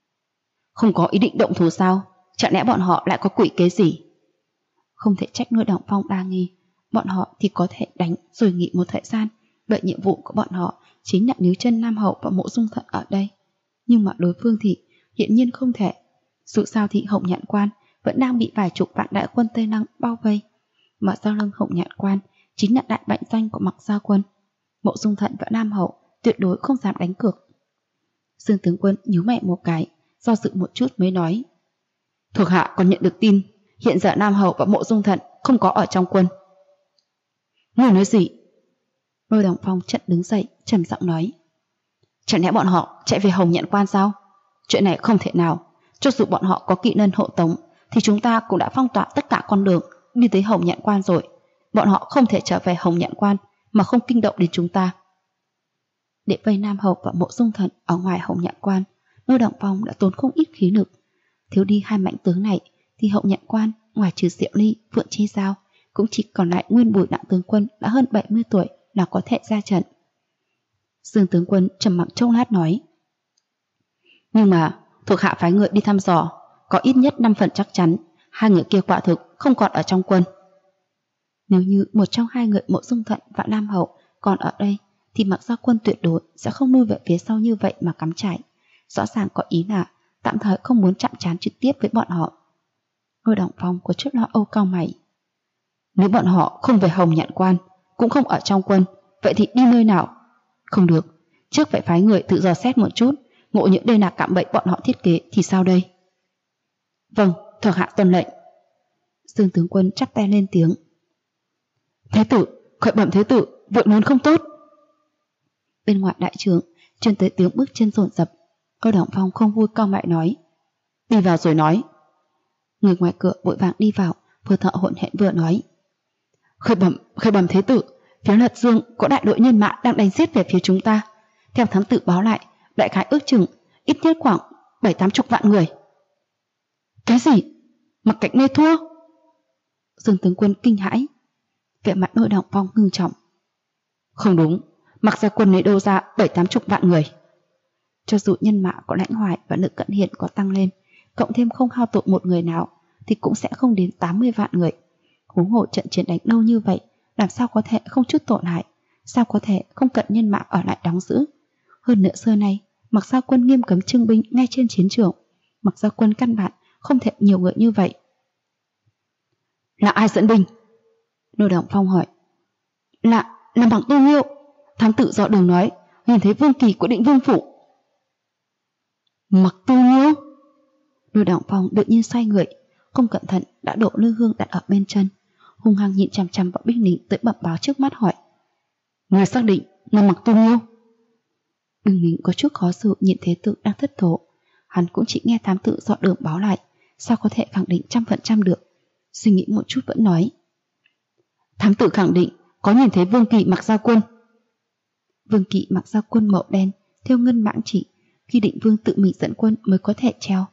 Không có ý định động thủ sao? Chẳng lẽ bọn họ lại có quỷ kế gì? Không thể trách Lôi Đằng Phong đa nghi. Bọn họ thì có thể đánh rồi nghỉ một thời gian, bởi nhiệm vụ của bọn họ chính là níu chân Nam Hậu và Mộ Dung Thận ở đây. Nhưng mà đối phương thì hiển nhiên không thể. Dù sao thì Hồng Nhạn Quan vẫn đang bị vài chục vạn đại quân Tây Lăng bao vây, mà sau lưng Hồng Nhạn Quan chính là đại bản doanh của Mặc Gia Quân. Mộ Dung Thận và Nam Hậu tuyệt đối không dám đánh cược. Dương tướng quân nhíu mày một cái, do dự một chút mới nói: thuộc hạ còn nhận được tin, hiện giờ Nam Hậu và Mộ Dung Thận không có ở trong quân. Người nói gì? Lôi Đằng Phong chợt đứng dậy, trầm giọng nói: chẳng lẽ bọn họ chạy về Hồng Nhạn Quan sao? Chuyện này không thể nào. Cho dù bọn họ có kỵ nân hộ tống thì chúng ta cũng đã phong tỏa tất cả con đường đi tới Hồng Nhạn Quan rồi. Bọn họ không thể trở về Hồng Nhạn Quan mà không kinh động đến chúng ta. Để vây Nam Hậu và Mộ Dung Thận ở ngoài Hồng Nhạn Quan, Lôi Đằng Phong đã tốn không ít khí lực. Thiếu đi hai mãnh tướng này thì Hồng Nhạn Quan ngoài trừ Diệu Ly, Phượng Chi Giao cũng chỉ còn lại Nguyên Bùi đại tướng quân đã hơn 70 tuổi là có thể ra trận. Dương tướng quân trầm mặc chốc lát nói: nhưng mà thuộc hạ phái người đi thăm dò, có ít nhất 5 phần chắc chắn hai người kia quả thực không còn ở trong quân. Nếu như một trong hai người Mộ Dung Thận và Nam Hậu còn ở đây thì Mặc Gia Quân tuyệt đối sẽ không nuôi về phía sau như vậy mà cắm trại. Rõ ràng có ý là tạm thời không muốn chạm trán trực tiếp với bọn họ. Lôi Đằng Phong có chút lo âu cau mày. Nếu bọn họ không về Hồng Nhạn Quan, cũng không ở trong quân, vậy thì đi nơi nào? Không được, trước phải phái người tự dò xét một chút, ngộ những đây là cạm bẫy bọn họ thiết kế thì sao đây? Vâng, thuộc hạ tuân lệnh. Dương tướng quân chắp tay lên tiếng: Thế tử, khởi bẩm thế tử, việc lớn không tốt. Bên ngoài đại trướng truyền tới tiếng bước chân dồn dập. Lôi Đằng Phong không vui cau mày nói: đi vào rồi nói. Người ngoài cửa vội vàng đi vào, vừa thở hổn hển vừa nói: khởi bẩm thế tử, phía Lật Dương có đại đội nhân mã đang đánh giết về phía chúng ta. Theo thám tử báo lại, đại khái ước chừng ít nhất khoảng 70-80 vạn người. Cái gì? Mặc Cảnh Nê thua? Dương tướng quân kinh hãi. Vẻ mặt Lôi Đằng Phong ngưng trọng. Không đúng, Mặc Gia Quân lấy đâu ra 70-80 vạn người? Cho dù nhân mã có Lãnh Hoài và Nữ Cận Hiện có tăng lên, cộng thêm không hao tổn một người nào, thì cũng sẽ không đến 80 vạn người. Huống hồ trận chiến đánh lâu như vậy, làm sao có thể không chút tổn hại, sao có thể không cần nhân mã ở lại đóng giữ? Hơn nữa xưa nay, Mặc Gia Quân nghiêm cấm trưng binh ngay trên chiến trường. Mặc Gia Quân căn bản không thể nhiều người như vậy. Là ai dẫn binh? Lôi Đằng Phong hỏi. Là Mặc Tu Nghiêu. Thám tử dò đường nói nhìn thấy vương kỳ của Định Vương phủ. Mặc Tu Nghiêu? Lôi Đằng Phong tự nhiên xoay người, không cẩn thận đã đổ lư hương đặt ở bên chân, hung hăng nhìn chằm chằm vào binh lính tới bẩm báo trước mắt hỏi: người xác định là Mặc Tu Nghiêu? Binh lính có chút khó xử nhìn thế tử đang thất thố. Hắn cũng chỉ nghe thám tử dọ đường báo lại, sao có thể khẳng định 100% được. Suy nghĩ một chút vẫn nói: thám tử khẳng định có nhìn thấy vương kỳ Mặc Gia Quân. Vương kỳ Mặc Gia Quân màu đen theo ngân mãng chỉ, khi Định Vương tự mình dẫn quân mới có thể treo.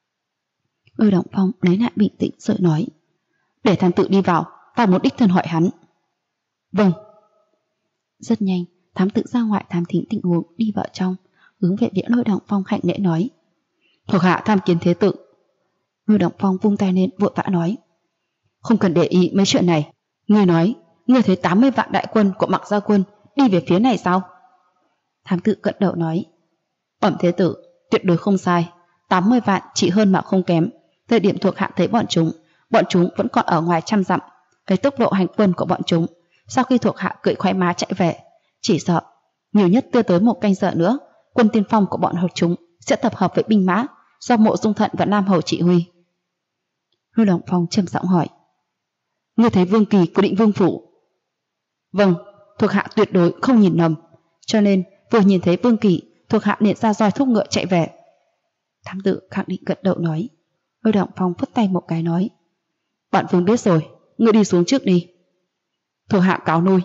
Lôi Đằng Phong lấy lại bình tĩnh rồi nói: để thám tử đi vào, ta muốn đích thân hỏi hắn. Vâng. Rất nhanh, thám tử ra ngoài thám thính tình huống, đi vào trong, hướng về phía Lôi Đằng Phong hạnh lễ nói: thuộc hạ tham kiến thế tử. Lôi Đằng Phong vung tay lên vội vã nói: không cần để ý mấy chuyện này. Ngươi nói, ngươi thấy 80 vạn đại quân của Mặc Gia Quân đi về phía này sao? Thám tử cận đầu nói: bẩm thế tử, tuyệt đối không sai. 80 vạn chỉ hơn mà không kém. Thời điểm thuộc hạ thấy bọn chúng vẫn còn ở ngoài 100 dặm. Cái tốc độ hành quân của bọn chúng, sau khi thuộc hạ cưỡi khoái má chạy về, chỉ sợ nhiều nhất chưa tới 1 canh giờ nữa, quân tiên phong của bọn chúng sẽ tập hợp với binh mã do Mộ Dung Thận và Nam Hầu chỉ huy. Lôi Đằng Phong trầm giọng hỏi: ngươi thấy vương kỳ của Định Vương phủ? Vâng, thuộc hạ tuyệt đối không nhìn lầm, cho nên vừa nhìn thấy vương kỳ, thuộc hạ liền ra roi thúc ngựa chạy về. Thám tử khẳng định gật đầu nói. Lôi Đằng Phong phất tay một cái nói: bạn vương biết rồi, ngươi đi xuống trước đi. Thuộc hạ cáo lui.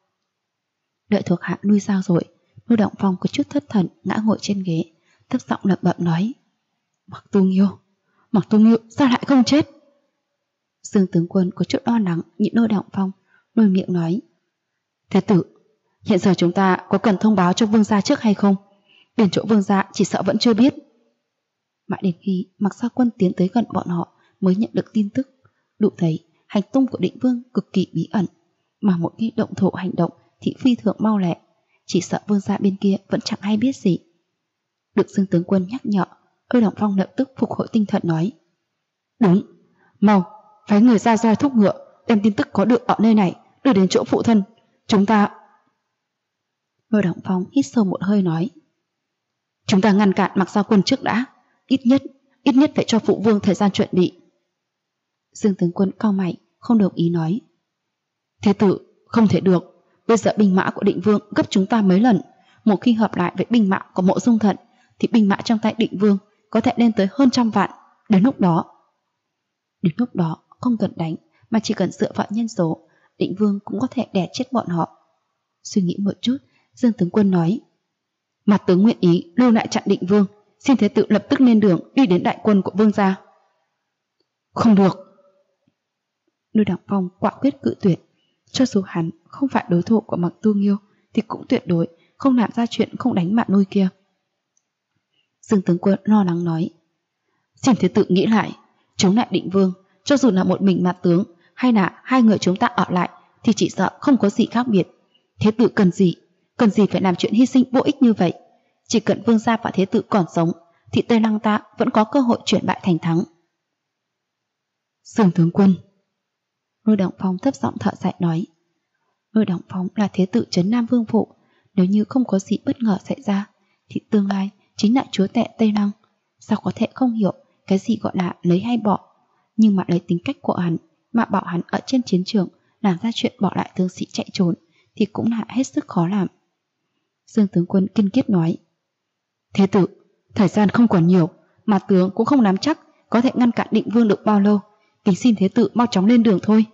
Đợi thuộc hạ lui ra rồi, Lôi Đằng Phong có chút thất thần ngã ngồi trên ghế, thấp giọng lẩm bẩm nói: Mặc Tu Nghiêu sao lại không chết? Dương tướng quân có chút lo lắng nhìn Lôi Đằng Phong, đôi miệng nói: thế tử, hiện giờ chúng ta có cần thông báo cho vương gia trước hay không? Biển chỗ vương gia chỉ sợ vẫn chưa biết. Mãi đến khi Mạc Gia Quân tiến tới gần bọn họ mới nhận được tin tức, đủ thấy hành tung của Định Vương cực kỳ bí ẩn, mà một khi động thủ hành động thì phi thường mau lẹ, chỉ sợ vương gia bên kia vẫn chẳng hay biết gì. Được Dương tướng quân nhắc nhở, Lôi Động Phong lập tức phục hồi tinh thần nói: Đúng, mau phái người ra roi thúc ngựa, đem tin tức có được ở nơi này đưa đến chỗ phụ thân. Chúng ta... Lôi Động Phong hít sâu một hơi nói: Chúng ta ngăn cản Mạc Gia Quân trước đã, ít nhất phải cho phụ vương thời gian chuẩn bị. Dương tướng quân cau mày, không đồng ý nói: Thế tử, không thể được, bây giờ binh mã của Định Vương gấp chúng ta mấy lần, một khi hợp lại với binh mã của Mộ Dung Thận thì binh mã trong tay Định Vương có thể lên tới hơn 100 vạn. Đến lúc đó không cần đánh, mà chỉ cần dựa vào nhân số, Định Vương cũng có thể đè chết bọn họ. Suy nghĩ một chút, Dương tướng quân nói: Mặt tướng nguyện ý lưu lại chặn Định Vương, xin thế tử lập tức lên đường đi đến đại quân của vương gia. Không được. Lôi Động Phong quả quyết cự tuyệt. Cho dù hắn không phải đối thủ của Mạc Tu Nghiêu thì cũng tuyệt đối không làm ra chuyện không đánh mạng nuôi kia. Dương tướng quân lo lắng nói: Xin thế tử nghĩ lại, chống lại Định Vương, cho dù là một mình Mạc tướng hay là hai người chúng ta ở lại thì chỉ sợ không có gì khác biệt. Thế tử cần gì phải làm chuyện hy sinh vô ích như vậy. Chỉ cần vương gia và thế tử còn sống thì Tây Lăng ta vẫn có cơ hội chuyển bại thành thắng. Dương tướng quân. Lôi Động Phong thấp giọng thở dài nói: Lôi Động Phong là thế tử trấn Nam Vương Phủ, nếu như không có gì bất ngờ xảy ra thì tương lai chính là chúa tể Tây Lăng. Sao có thể không hiểu cái gì gọi là lấy hay bỏ, nhưng mà lấy tính cách của hắn mà bảo hắn ở trên chiến trường làm ra chuyện bỏ lại tướng sĩ chạy trốn thì cũng là hết sức khó làm. Dương tướng quân kiên quyết nói: Thế tử, thời gian không còn nhiều, mà tướng cũng không nắm chắc có thể ngăn cản Định Vương được bao lâu, kính xin thế tử mau chóng lên đường thôi.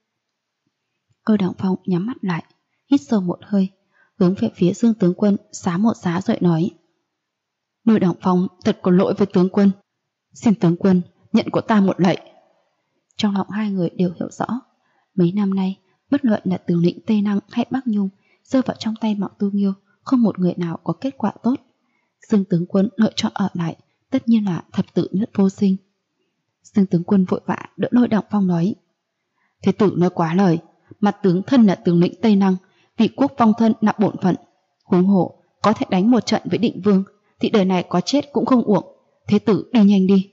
Lôi Động Phong nhắm mắt lại, hít sâu một hơi, hướng về phía Dương tướng quân xá một xá rồi nói: Lôi Động Phong thật có lỗi với tướng quân, xin tướng quân nhận của ta một lạy. Trong lòng hai người đều hiểu rõ, mấy năm nay bất luận là tướng lĩnh Tây Năng hay Bắc Nhung rơi vào trong tay Mạc Tu Nghiêu, không một người nào có kết quả tốt. Dương tướng quân lựa chọn ở lại tất nhiên là thập tự nhất vô sinh. Dương tướng quân vội vã đỡ Lôi Động Phong nói: Thế tử nói quá lời, mặt tướng thân là tướng lĩnh Tây Năng, vị quốc phong thân là bổn phận, huống hồ có thể đánh một trận với Định Vương thì đời này có chết cũng không uổng. Thế tử đi nhanh đi.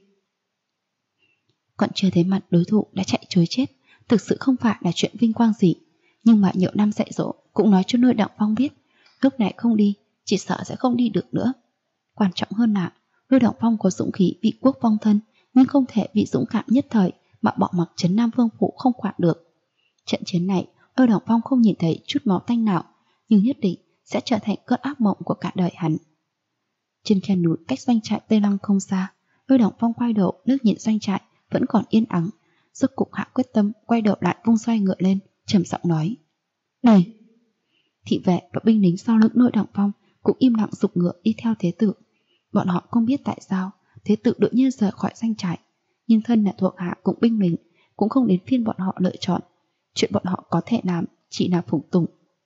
Còn chưa thấy mặt đối thủ đã chạy trối chết, thực sự không phải là chuyện vinh quang gì, nhưng mà nhiều năm dạy dỗ cũng nói cho Lôi Động Phong biết, lúc này không đi chỉ sợ sẽ không đi được nữa. Quan trọng hơn là Lôi Động Phong có dũng khí vị quốc phong thân, nhưng không thể vì dũng cảm nhất thời mà bỏ mặc trấn Nam Vương Phủ không quản được. Trận chiến này Lôi Động Phong không nhìn thấy chút máu tanh nào, nhưng nhất định sẽ trở thành cơn ác mộng của cả đời hắn. Trên khe núi cách doanh trại Tây Lăng không xa, Lôi Động Phong quay đầu nước nhìn doanh trại vẫn còn yên ắng, rốt cục hạ quyết tâm quay đầu lại vung xoay ngựa lên, trầm giọng nói: Đây. Thị vệ và binh lính sau lưng Lôi Động Phong cũng im lặng giục ngựa đi theo thế tử. Bọn họ không biết tại sao thế tử đột nhiên rời khỏi doanh trại, nhưng thân là thuộc hạ cùng binh lính cũng không đến phiên bọn họ lựa chọn. Chuyện bọn họ có thể làm chỉ là phụng tùng.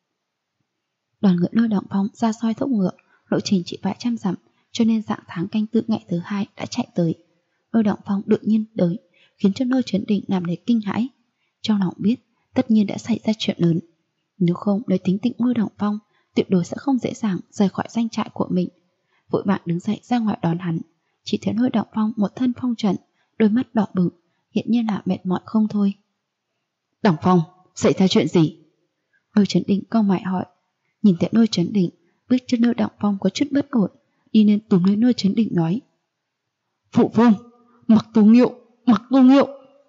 Đoàn ngựa Lôi Động Phong ra soi thúc ngựa, lộ trình chỉ vài trăm dặm, cho nên dạng tháng canh tư ngày thứ hai đã chạy tới. Lôi Động Phong đột nhiên tới, khiến cho Lôi Chấn Định làm để kinh hãi. Trong lòng biết tất nhiên đã xảy ra chuyện lớn, nếu không lấy tính tình Lôi Động Phong tuyệt đối sẽ không dễ dàng rời khỏi doanh trại của mình. Vội vàng đứng dậy ra ngoài đón hắn, chỉ thấy Lôi Động Phong một thân phong trần, đôi mắt đỏ bừng, hiện nhiên là mệt mỏi không thôi. Động Phong, xảy ra chuyện gì? Lôi Chấn Định cau mày hỏi. Nhìn thấy Lôi Chấn Định, bước chân Lôi Động Phong có chút bất ổn, đi nên túm lấy Lôi Chấn Định nói: Phụ vương, Mạc Tu Nghiêu.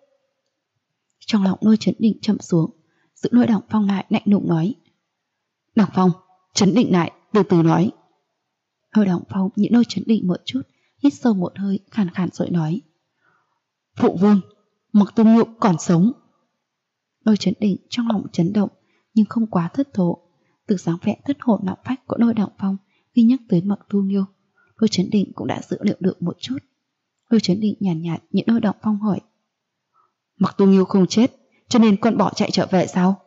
Trong lòng Lôi Chấn Định chậm xuống, giữ Lôi Động Phong lại lạnh lùng nói: Động Phong, Chấn Định lại, từ từ nói. Lôi Động Phong nhìn Lôi Chấn Định một chút, hít sâu một hơi, khàn khàn rồi nói: Phụ vương, Mạc Tu Nghiêu còn sống. Lôi Chấn Định trong lòng chấn động, nhưng không quá thất thố. Từ dáng vẻ thất hồn lạc phách của Lôi Động Phong khi nhắc tới Mạc Tu Nghiêu, Lôi Chấn Định cũng đã dự liệu được một chút. Lôi Chấn Định nhàn nhạt nhìn Lôi Động Phong hỏi: Mạc Tu Nghiêu không chết, cho nên con bỏ chạy trở về sao?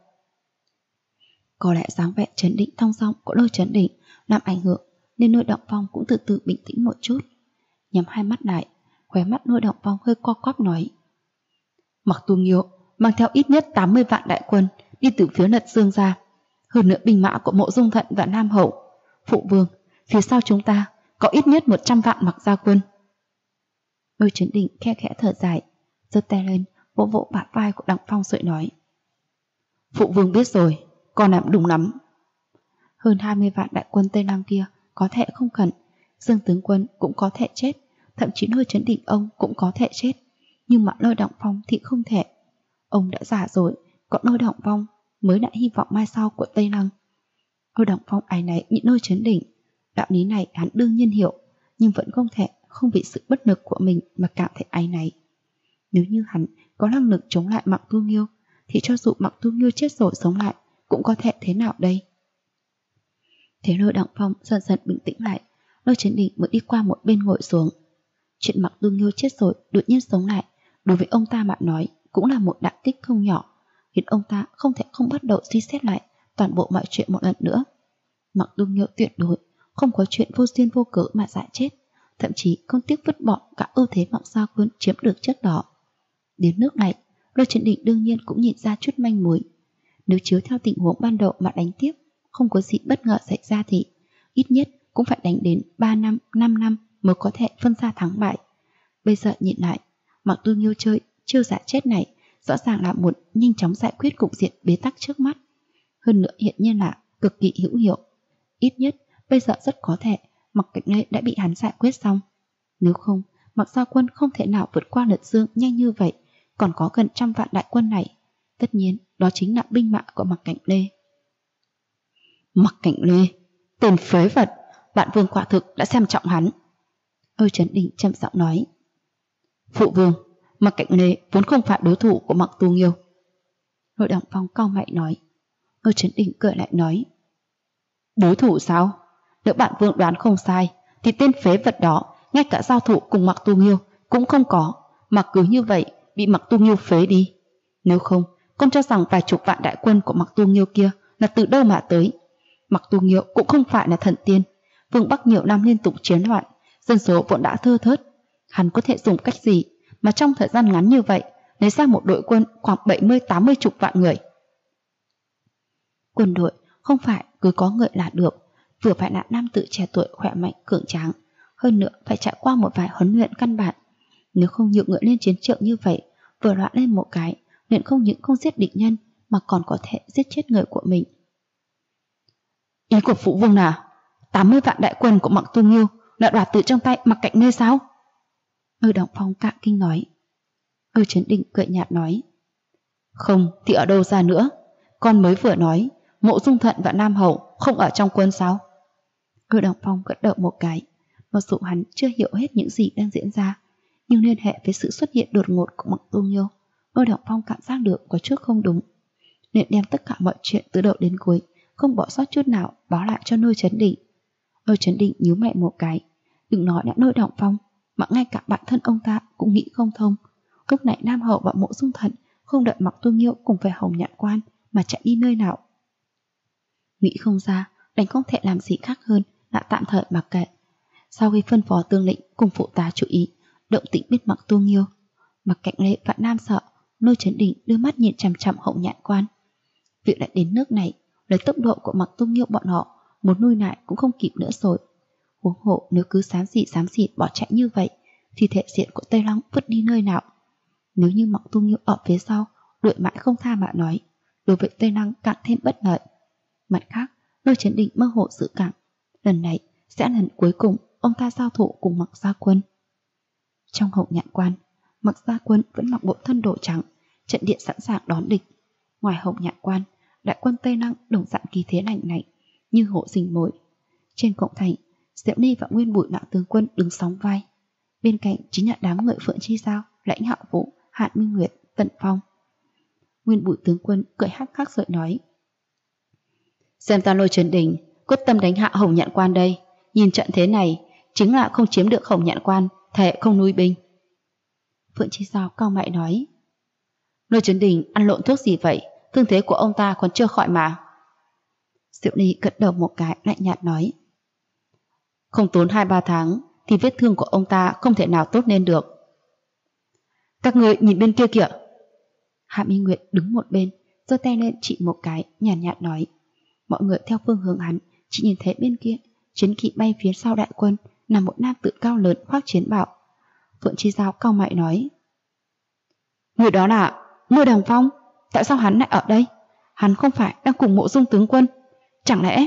Có lẽ dáng vẻ chấn định thong dong của Lôi Chấn Định làm ảnh hưởng, nên Lôi Động Phong cũng từ từ bình tĩnh một chút. nhắm hai mắt lại, khóe mắt Lôi Động Phong hơi co quắp nói: Mặc Tu Nghiêu mang theo ít nhất 80 vạn đại quân đi từ phía Lật Dương ra, hơn nữa binh mã của Mộ Dung Thận và Nam Hậu. Phụ vương, phía sau chúng ta có ít nhất 100 vạn Mặc gia quân. Lôi Chấn Định khe khẽ thở dài, giơ tay lên vỗ vỗ bả vai của Đặng Phong rồi nói: Phụ vương biết rồi, con làm đúng lắm. Hơn 20 vạn đại quân Tây Nam kia có thể không cần, Dương tướng quân cũng có thể chết, thậm chí Lôi Chấn Định ông cũng có thể chết, nhưng mà Lôi Động Phong thì không thể. Ông đã già rồi, còn Lôi Động Phong mới là hy vọng mai sau của Tây Lăng. Lôi Động Phong áy náy nhịn Lôi Chấn Định. Đạo lý này hắn đương nhiên hiểu, nhưng vẫn không thể không bị sự bất lực của mình mà cảm thấy áy náy. Nếu như hắn có năng lực chống lại Mặc Tu Nghiêu, thì cho dù Mặc Tu Nghiêu chết rồi sống lại cũng có thể thế nào đây? Thế Lôi Động Phong dần dần bình tĩnh lại, Lôi Chấn Định mới đi qua một bên ngồi xuống. Chuyện Mặc Tu Nghiêu chết rồi đột nhiên sống lại, đối với ông ta mà nói cũng là một đả kích không nhỏ, khiến ông ta không thể không bắt đầu suy xét lại toàn bộ mọi chuyện một lần nữa. Mặc Tu Nghiêu tuyệt đối không có chuyện vô duyên vô cớ mà dại chết, thậm chí không tiếc vứt bỏ cả ưu thế Mặc gia quân chiếm được trước đó. Đến nước này, Lôi Chấn Định đương nhiên cũng nhìn ra chút manh mối. Nếu chiếu theo tình huống ban đầu mà đánh tiếp, không có gì bất ngờ xảy ra thì ít nhất cũng phải đánh đến 3 năm, 5 năm mới có thể phân ra thắng bại. Bây giờ nhìn lại, Mặc Tu Nghiêu chơi chiêu giả chết này rõ ràng là muốn nhanh chóng giải quyết cục diện bế tắc trước mắt. Hơn nữa hiện nhiên là cực kỳ hữu hiệu. Ít nhất bây giờ rất có thể Mặc Cảnh Lê đã bị hắn giải quyết xong. Nếu không, Mặc gia quân không thể nào vượt qua Lật Dương nhanh như vậy, còn có gần 100 vạn đại quân này. Tất nhiên đó chính là binh mã của Mặc Cảnh Lê. Mặc Cảnh Lê, tên phế vật, bạn vương quả thực đã xem trọng hắn. Lôi Chấn Định trầm giọng nói: Phụ vương, Mặc Cảnh Lê vốn không phải đối thủ của Mặc Tu Nghiêu. Lôi Động Phong cau mày nói. Lôi Chấn Định cười lại nói: Đối thủ sao? Nếu bạn vương đoán không sai, thì tên phế vật đó ngay cả giao thủ cùng Mặc Tu Nghiêu cũng không có, mà cứ như vậy bị Mặc Tu Nghiêu phế đi. Nếu không, con cho rằng vài chục vạn đại quân của Mặc Tu Nghiêu kia là từ đâu mà tới? Mặc Tu Nghiêu cũng không phải là thần tiên, Vương Bắc nhiều năm liên tục chiến loạn, dân số vốn đã thưa thớt. Hắn có thể dùng cách gì mà trong thời gian ngắn như vậy lấy ra một đội quân khoảng 70-80 chục vạn người? Quân đội không phải cứ có người là được, vừa phải là nam tử trẻ tuổi khỏe mạnh cường tráng, hơn nữa phải trải qua một vài huấn luyện căn bản. Nếu không nhiều người lên chiến trường như vậy, vừa loạn lên một cái, liền không những không giết địch nhân mà còn có thể giết chết người của mình. Ý của phụ vương là 80 vạn đại quân của Mặc Tu Nghiêu đã đoạt từ trong tay Mặc Cảnh Lê sao? Lôi Động Phong cạn kinh nói. Lôi Chấn Định cười nhạt nói: Không thì ở đâu ra nữa? Con mới vừa nói Mộ Dung Thận và Nam Hậu không ở trong quân sao? Lôi Động Phong gật đầu một cái. Mặc dù hắn chưa hiểu hết những gì đang diễn ra, nhưng liên hệ với sự xuất hiện đột ngột của Mặc Tu Nghiêu, Lôi Động Phong cảm giác được có chút không đúng, nên đem tất cả mọi chuyện từ đầu đến cuối, không bỏ sót chút nào báo lại cho Lôi Chấn Định. Lôi Chấn Định nhíu mày một cái. Đừng nói đã Lôi Động Phong, mà ngay cả bản thân ông ta cũng nghĩ không thông. Lúc này Nam Hậu và Mộ Dung Thận không đợi Mặc Tu Nghiêu cùng về Hồng Nhạn Quan mà chạy đi nơi nào. Nghĩ không ra, đành không thể làm gì khác hơn là tạm thời mặc kệ. Sau khi phân phó tướng lĩnh cùng phụ tá chú ý động tĩnh biết Mặc Tu Nghiêu, Mặc Cảnh Lê và Nam Sợ, Lôi Chấn Định đưa mắt nhìn chằm chằm Hồng Nhạn Quan. Việc đã đến nước này, lấy tốc độ của Mặc Tu Nghiêu bọn họ muốn nuôi lại cũng không kịp nữa rồi. Huống hộ nếu cứ xám xịt bỏ chạy như vậy, thì thể diện của Tây Lăng vứt đi nơi nào? Nếu như Mặc Tu Nghiêu ở phía sau đuổi mãi không tha mà nói, đối với Tây Lăng càng thêm bất lợi. Mặt khác, Lôi Chấn Định mơ hồ dự cảm lần này sẽ là lần cuối cùng ông ta giao thủ cùng Mặc gia quân. Trong Hồng Nhạn Quan, Mặc gia quân vẫn mặc bộ thân đồ trắng, trận địa sẵn sàng đón địch. Ngoài Hồng Nhạn Quan, đại quân Tây Lăng đồng dạng khí thế lạnh lạnh như hộ rình mồi. Trên cổng thành, Diệu Ni và Nguyên Bụi lão tướng quân đứng sóng vai. Bên cạnh chính là đám người Phượng Chi Giao, Lãnh Hạo Vũ, Hạn Minh Nguyệt, Tận Phong. Nguyên Bụi tướng quân cười hắc hắc rồi nói: Xem ta Lôi Chấn Định quyết tâm đánh hạ Hồng Nhạn Quan đây. Nhìn trận thế này, chính là không chiếm được Hồng Nhạn Quan, thệ không nuôi binh. Phượng Chi Giao cau mày nói: Lôi Chấn Định ăn lộn thuốc gì vậy? Thương thế của ông ta còn chưa khỏi mà. Diệu Ni gật đầu một cái lạnh nhạt nói: Không tốn 2-3 tháng thì vết thương của ông ta không thể nào tốt lên được. Các người nhìn bên kia kìa. Hạ Minh Nguyệt đứng một bên, giơ tay lên chỉ một cái, nhàn nhạt nói. Mọi người theo phương hướng hắn, chỉ nhìn thấy bên kia chiến kỵ bay phía sau đại quân là một nam tử cao lớn khoác chiến bào. Phượng Chi Giao cau mày nói: người đó là Lôi Đằng Phong, tại sao hắn lại ở đây? Hắn không phải đang cùng Mộ Dung tướng quân, chẳng lẽ?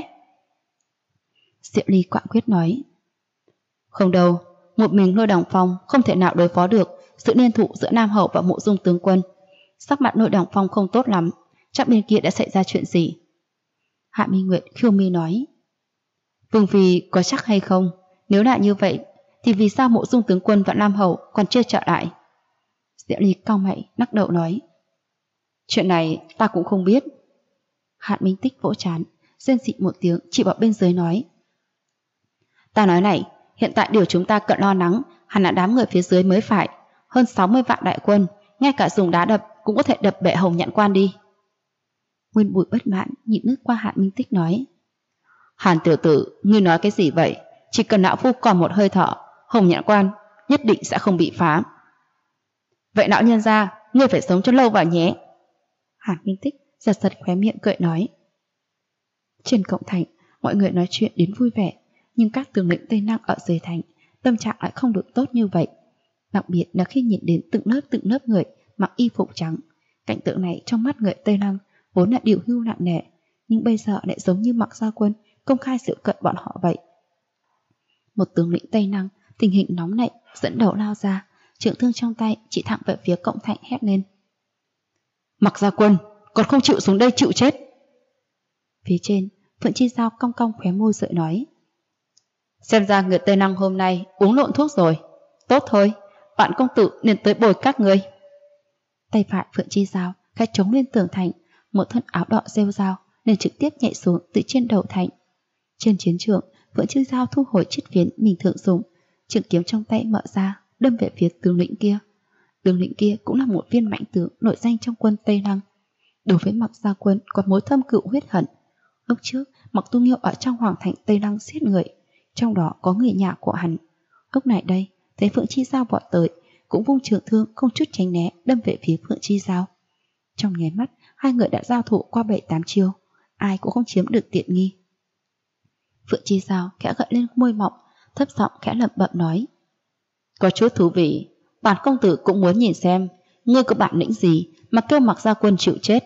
Diệu Ly quạng quyết nói: không đâu, một mình Lôi Đằng Phong không thể nào đối phó được sự liên thủ giữa Nam Hậu và Mộ Dung tướng quân. Sắc mặt Lôi Đằng Phong không tốt lắm, chắc bên kia đã xảy ra chuyện gì. Hạ Minh Nguyệt khiêu mi nói: Vương phi có chắc hay không? Nếu là như vậy thì vì sao Mộ Dung tướng quân và Nam Hậu còn chưa trở lại? Diệu Ly cau mày lắc đầu nói: chuyện này ta cũng không biết. Hàn Minh Tích vỗ trán, rên rỉ một tiếng chỉ vào bên dưới nói: ta nói này, hiện tại điều chúng ta cần lo lắng hẳn là đám người phía dưới mới phải. Hơn 60 vạn đại quân, ngay cả dùng đá đập cũng có thể đập bệ Hồng Nhạn Quan đi. Nguyên Bùi bất mãn nhìn lướt qua Hàn Minh Tích nói: Hàn tiểu tử, ngươi nói cái gì vậy? Chỉ cần lão phu còn một hơi thở, Hồng Nhạn Quan nhất định sẽ không bị phá. Vậy lão nhân gia, ngươi phải sống cho lâu vào nhé. Hàn Minh Tích giật giật khóe miệng cười nói. Trên cổng thành, mọi người nói chuyện đến vui vẻ, nhưng các tướng lĩnh Tây Năng ở dưới thành tâm trạng lại không được tốt như vậy. Đặc biệt là khi nhìn đến từng lớp người mặc y phục trắng. Cảnh tượng này trong mắt người Tây Năng vốn là điều hưu nặng nề, nhưng bây giờ lại giống như Mạc Gia Quân công khai giễu cợt bọn họ vậy. Một tướng lĩnh Tây Năng tình hình nóng nảy dẫn đầu lao ra, trường thương trong tay chỉ thẳng về phía cổng thành hét lên: Mạc Gia Quân, còn không chịu xuống đây chịu chết. Phía trên, Phượng Chi Giao cong cong khóe môi rợi nói: xem ra người Tây Năng hôm nay uống lộn thuốc rồi. Tốt thôi, bạn công tử nên tới bồi các người. Tay phải Phượng Chi Giao khai chống lên tường thành, một thân áo đỏ rêu rao nên trực tiếp nhảy xuống từ trên đầu thành. Trên chiến trường, Phượng Chi Giao thu hồi chiếc phiến mình thường dùng, trường kiếm trong tay mở ra đâm về phía tướng lĩnh kia. Tướng lĩnh kia cũng là một viên mãnh tướng nổi danh trong quân Tây Năng. Đối với Mạc Gia Quân có mối thâm cựu huyết hận. Lúc trước, Mạc Tu Nghiêu ở trong hoàng thành Tây Năng giết người, trong đó có người nhà của hắn. Lúc này đây, thấy Phượng Chi Giao vọt tới, cũng vung trường thương không chút tránh né đâm về phía Phượng Chi Giao. Trong nháy mắt, hai người đã giao thủ qua 7-8 chiêu, ai cũng không chiếm được tiện nghi. Phượng Chi Giao khẽ gợi lên môi mọng, thấp giọng khẽ lẩm bẩm nói: có chút thú vị, bản công tử cũng muốn nhìn xem ngươi có bản lĩnh gì mà kêu Mạc Gia Quân chịu chết.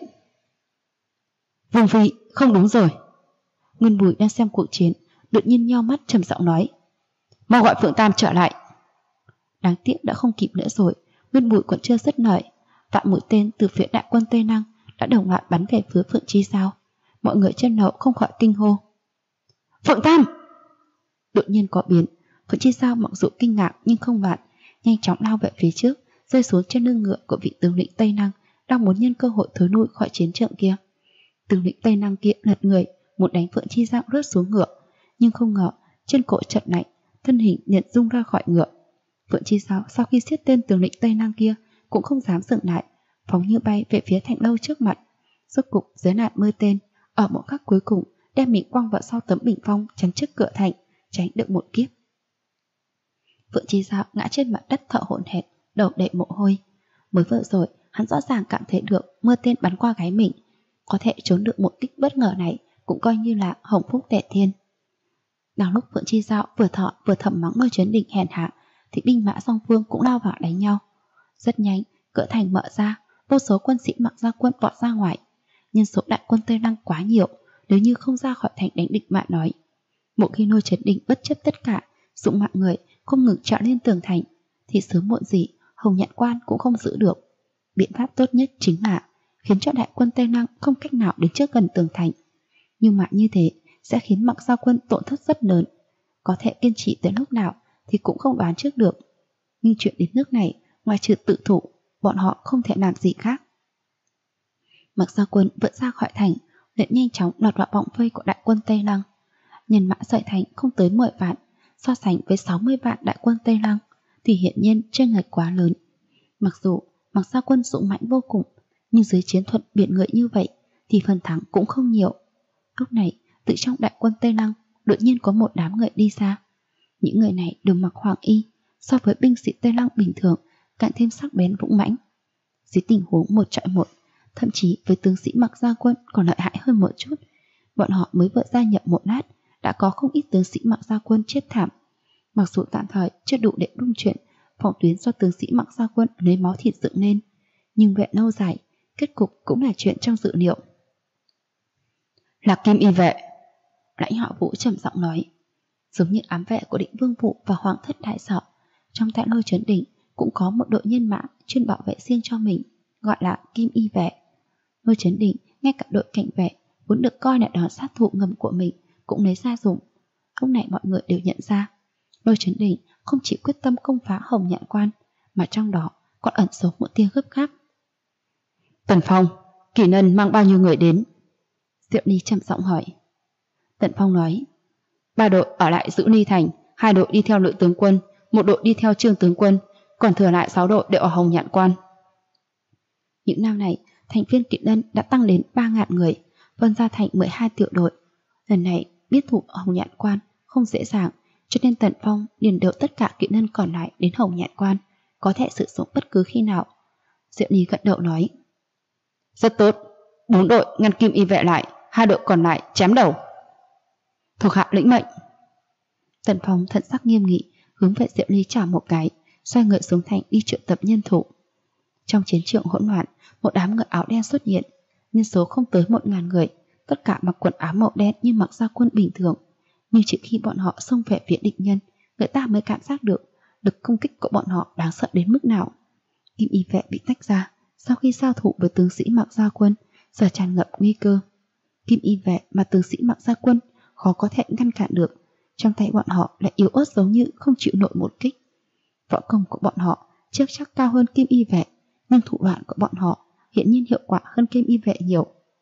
Vương phi, không đúng rồi. Nguyên Bùi đang xem cuộc chiến, đột nhiên nheo mắt trầm giọng nói: mau gọi Phượng Tam trở lại. Đáng tiếc đã không kịp nữa rồi, Nguyên Bùi còn chưa dứt lời, vạn mũi tên từ phía đại quân Tây Năng đã đồng loạt bắn về phía Phượng Chi Giao. Mọi người trên lầu không khỏi kinh hô: Phượng Tam! Đột nhiên có biến, Phượng Chi Giao mặc dù kinh ngạc nhưng không loạn, nhanh chóng lao về phía trước, rơi xuống trên lưng ngựa của vị tướng lĩnh Tây Năng đang muốn nhân cơ hội thối lui khỏi chiến trường kia. Tướng lĩnh Tây Năng kia lật người muốn đánh Phượng Chi Giao rớt xuống ngựa, nhưng không ngờ trên cổ chợt lạnh, thân hình nhận rung ra khỏi ngựa. Phượng Chi Giao sau khi siết tên tướng lĩnh Tây Năng kia cũng không dám dừng lại, phóng như bay về phía thành lâu trước mặt. Rốt cục dưới nạn mưa tên, ở một khắc cuối cùng đem mình quăng vào sau tấm bình phong chắn trước cửa thành, tránh được một kiếp. Phượng Chi Giao ngã trên mặt đất thở hổn hển, đầu đầy mồ hôi. Mới vừa rồi hắn rõ ràng cảm thấy được mưa tên bắn qua gáy mình, có thể trốn được một kích bất ngờ này cũng coi như là hồng phúc đệ thiên. Đang lúc Phượng Chi Giao vừa thọ vừa thầm mắng Ngôi Chấn Định hèn hạ, thì binh mã song phương cũng lao vào đánh nhau. Rất nhanh, cửa thành mở ra, vô số quân sĩ Mạc Gia Quân vọt ra ngoài. Nhân số đại quân Tây Năng quá nhiều, nếu như không ra khỏi thành đánh địch mà nói. Một khi Ngôi Chấn Định bất chấp tất cả, dụng mạng người không ngừng trèo lên tường thành, thì sớm muộn gì Hồng Nhạn Quan cũng không giữ được. Biện pháp tốt nhất chính là khiến cho đại quân Tây Năng không cách nào đến trước gần tường thành. Nhưng mà như thế sẽ khiến Mạc Gia Quân tổn thất rất lớn, có thể kiên trì tới lúc nào thì cũng không đoán trước được. Nhưng chuyện đến nước này, ngoài trừ tự thủ, bọn họ không thể làm gì khác. Mạc Gia Quân vượt ra khỏi thành, liền nhanh chóng lọt vào vòng vây của đại quân Tây Năng. Nhân mã sợi thành không tới 10 vạn, so sánh với 60 vạn đại quân Tây Năng thì hiện nhiên chênh lệch quá lớn. Mặc dù Mạc Gia Quân dũng mãnh vô cùng, nhưng dưới chiến thuật biển người như vậy thì phần thắng cũng không nhiều. Lúc này, từ trong đại quân Tây Năng đột nhiên có một đám người đi ra. Những người này đều mặc hoàng y, so với binh sĩ Tây Lăng bình thường càng thêm sắc bén vững mãnh. Dưới tình huống một trọi một, thậm chí với tướng sĩ Mặc Gia Quân còn lợi hại hơn một chút. Bọn họ mới vừa gia nhập một lát đã có không ít tướng sĩ Mặc Gia Quân chết thảm. Mặc dù tạm thời chưa đủ để đung chuyện phòng tuyến do tướng sĩ Mặc Gia Quân lấy máu thịt dựng nên, nhưng về lâu dài, kết cục cũng là chuyện trong dự liệu. Là Kim Y vệ, Lãnh Họ Vũ trầm giọng nói. Giống như ám vệ của Định Vương Phủ và Hoàng thất đại sở, trong tại Lôi Chấn Đỉnh cũng có một đội nhân mã chuyên bảo vệ riêng cho mình, gọi là Kim Y vệ. Lôi Chấn Đỉnh ngay cả đội cảnh vệ vốn được coi là đòn sát thủ ngầm của mình cũng lấy ra dùng. Lúc này mọi người đều nhận ra Lôi Chấn Đỉnh không chỉ quyết tâm công phá Hồng Nhạn Quan, mà trong đó còn ẩn giấu một tia gấp gáp. Tần Phong, Kỳ Nân mang bao nhiêu người đến? Diệu Ly trầm giọng hỏi. Tần Phong nói, 3 đội ở lại giữ Ly Thành, 2 đội đi theo Lữ tướng quân, 1 đội đi theo Trương tướng quân, còn thừa lại 6 đội đều ở Hồng Nhạn Quan. Những năm này, thành viên Kỵ Nân đã tăng đến 3.000 người, phân ra thành 12 tiểu đội. Lần này biết thủ ở Hồng Nhạn Quan không dễ dàng, cho nên Tần Phong liền điều tất cả Kỵ Nân còn lại đến Hồng Nhạn Quan, có thể sử dụng bất cứ khi nào. Diệu Ly gật đầu nói, rất tốt, 4 đội ngăn Kim Y vệ lại, 2 đội còn lại chém đầu. Thuộc hạ lĩnh mệnh. Tần Phong thận sắc nghiêm nghị, hướng về Diệu Ly chào một cái, xoay người xuống thành đi triệu tập nhân thủ. Trong chiến trường hỗn loạn, một đám người áo đen xuất hiện, nhân số không tới 1.000 người, tất cả mặc quần áo màu đen như Mặc Gia Quân bình thường. Nhưng chỉ khi bọn họ xông về phía địch nhân, người ta mới cảm giác được lực công kích của bọn họ đáng sợ đến mức nào. Kim Y vệ bị tách ra, sau khi giao thủ với tướng sĩ Mặc Gia Quân, giờ tràn ngập nguy cơ. Kim Y vệ mà tướng sĩ Mặc Gia Quân khó có thể ngăn cản được, trong tay bọn họ lại yếu ớt giống như không chịu nổi một kích. Võ công của bọn họ chưa chắc cao hơn Kim Y vệ, nhưng thủ đoạn của bọn họ hiển nhiên hiệu quả hơn Kim Y vệ nhiều.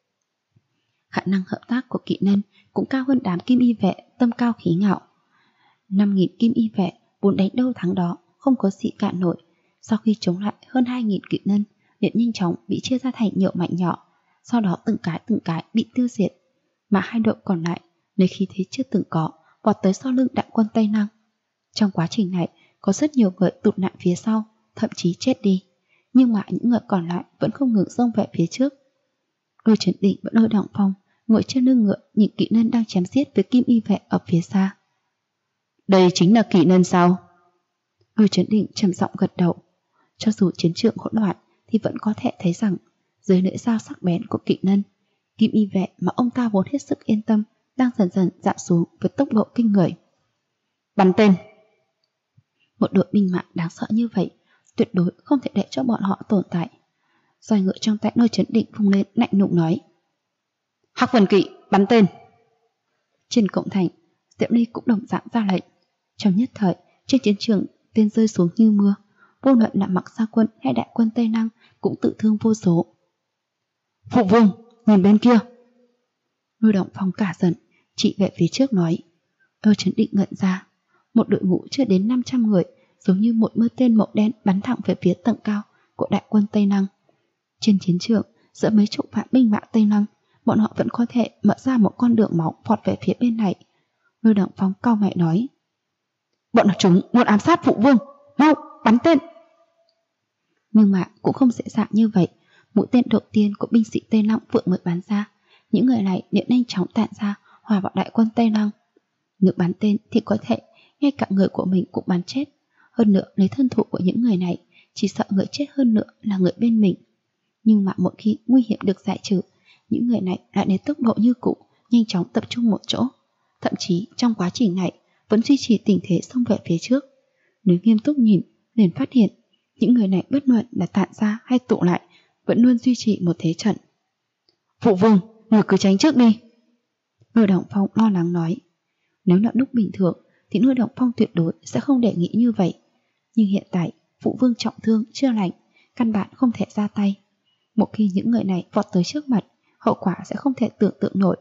Khả năng hợp tác của Kỵ Nân cũng cao hơn đám Kim Y vệ tâm cao khí ngạo. 5.000 Kim Y vệ vốn đánh đâu thắng đó, không có gì cản nổi. Sau khi chống lại hơn 2.000 Kỵ Nân, liền nhanh chóng bị chia ra thành nhiều mảnh nhỏ, sau đó từng cái bị tiêu diệt. Mà 2 đội còn lại lấy khí thế chưa từng có vọt tới sau lưng đại quân Tây Lăng. Trong quá trình này có rất nhiều người tụt lại phía sau, thậm chí chết đi, nhưng mà những người còn lại vẫn không ngừng xông về phía trước. Lôi Chấn Đỉnh vẫn lôi Đặng Phong ngồi trên lưng ngựa nhìn Kỵ Nân đang chém giết với Kim Y vệ ở phía xa. Đây chính là Kỵ Nân sao? Lôi Chấn Đỉnh trầm giọng gật đầu. Cho dù chiến trường hỗn loạn thì vẫn có thể thấy rằng dưới lưỡi dao sắc bén của Kỵ Nân, Kim Y vệ mà ông ta vốn hết sức yên tâm đang dần dần giảm xuống với tốc độ kinh người. Bắn tên! Một đội binh mạng đáng sợ như vậy tuyệt đối không thể để cho bọn họ tồn tại. Roi ngựa trong tay Lôi Chấn Đỉnh vung lên lạnh lùng nói, Hắc Vân Kỵ bắn tên! Trên cổng thành, Diệu Ly cũng đồng dạng ra lệnh. Trong nhất thời, trên chiến trường tên rơi xuống như mưa, vô luận là Mặc Gia Quân hay đại quân Tây Lăng cũng tự thương vô số. Phụ vương, nhìn bên kia! Lôi Động Phong cả giận, chỉ về phía trước nói. Lôi Chấn Định ngẩn ra, một đội ngũ chưa đến 500 người, giống như một mưa tên màu đen bắn thẳng về phía tầng cao của đại quân Tây Lăng. Trên chiến trường, giữa mấy chục vạn binh mã Tây Lăng, bọn họ vẫn có thể mở ra một con đường máu vọt về phía bên này. Lôi Động Phong cau mày nói, bọn chúng muốn ám sát phụ vương, mau bắn tên! Nhưng mà cũng không dễ dàng như vậy. Mũi tên đầu tiên của binh sĩ Tây Lăng vừa mới bắn ra, những người này liền nhanh chóng tản ra hòa vào đại quân Tây Lăng. Nếu bắn tên thì có thể ngay cả người của mình cũng bắn chết. Hơn nữa lấy thân thủ của những người này, chỉ sợ người chết hơn nữa là người bên mình. Nhưng mà một khi nguy hiểm được giải trừ, những người này lại lấy tốc độ như cũ, nhanh chóng tập trung một chỗ. Thậm chí trong quá trình này vẫn duy trì tình thế xông về phía trước. Nếu nghiêm túc nhìn, liền phát hiện những người này bất luận là tản ra hay tụ lại vẫn luôn duy trì một thế trận. Phụ vương, người cứ tránh trước đi. Lôi Động Phong lo lắng nói. Nếu là lúc bình thường thì Lôi Động Phong tuyệt đối sẽ không để nghĩ như vậy. Nhưng hiện tại phụ vương trọng thương chưa lành, căn bản không thể ra tay. Một khi những người này vọt tới trước mặt, hậu quả sẽ không thể tưởng tượng nổi.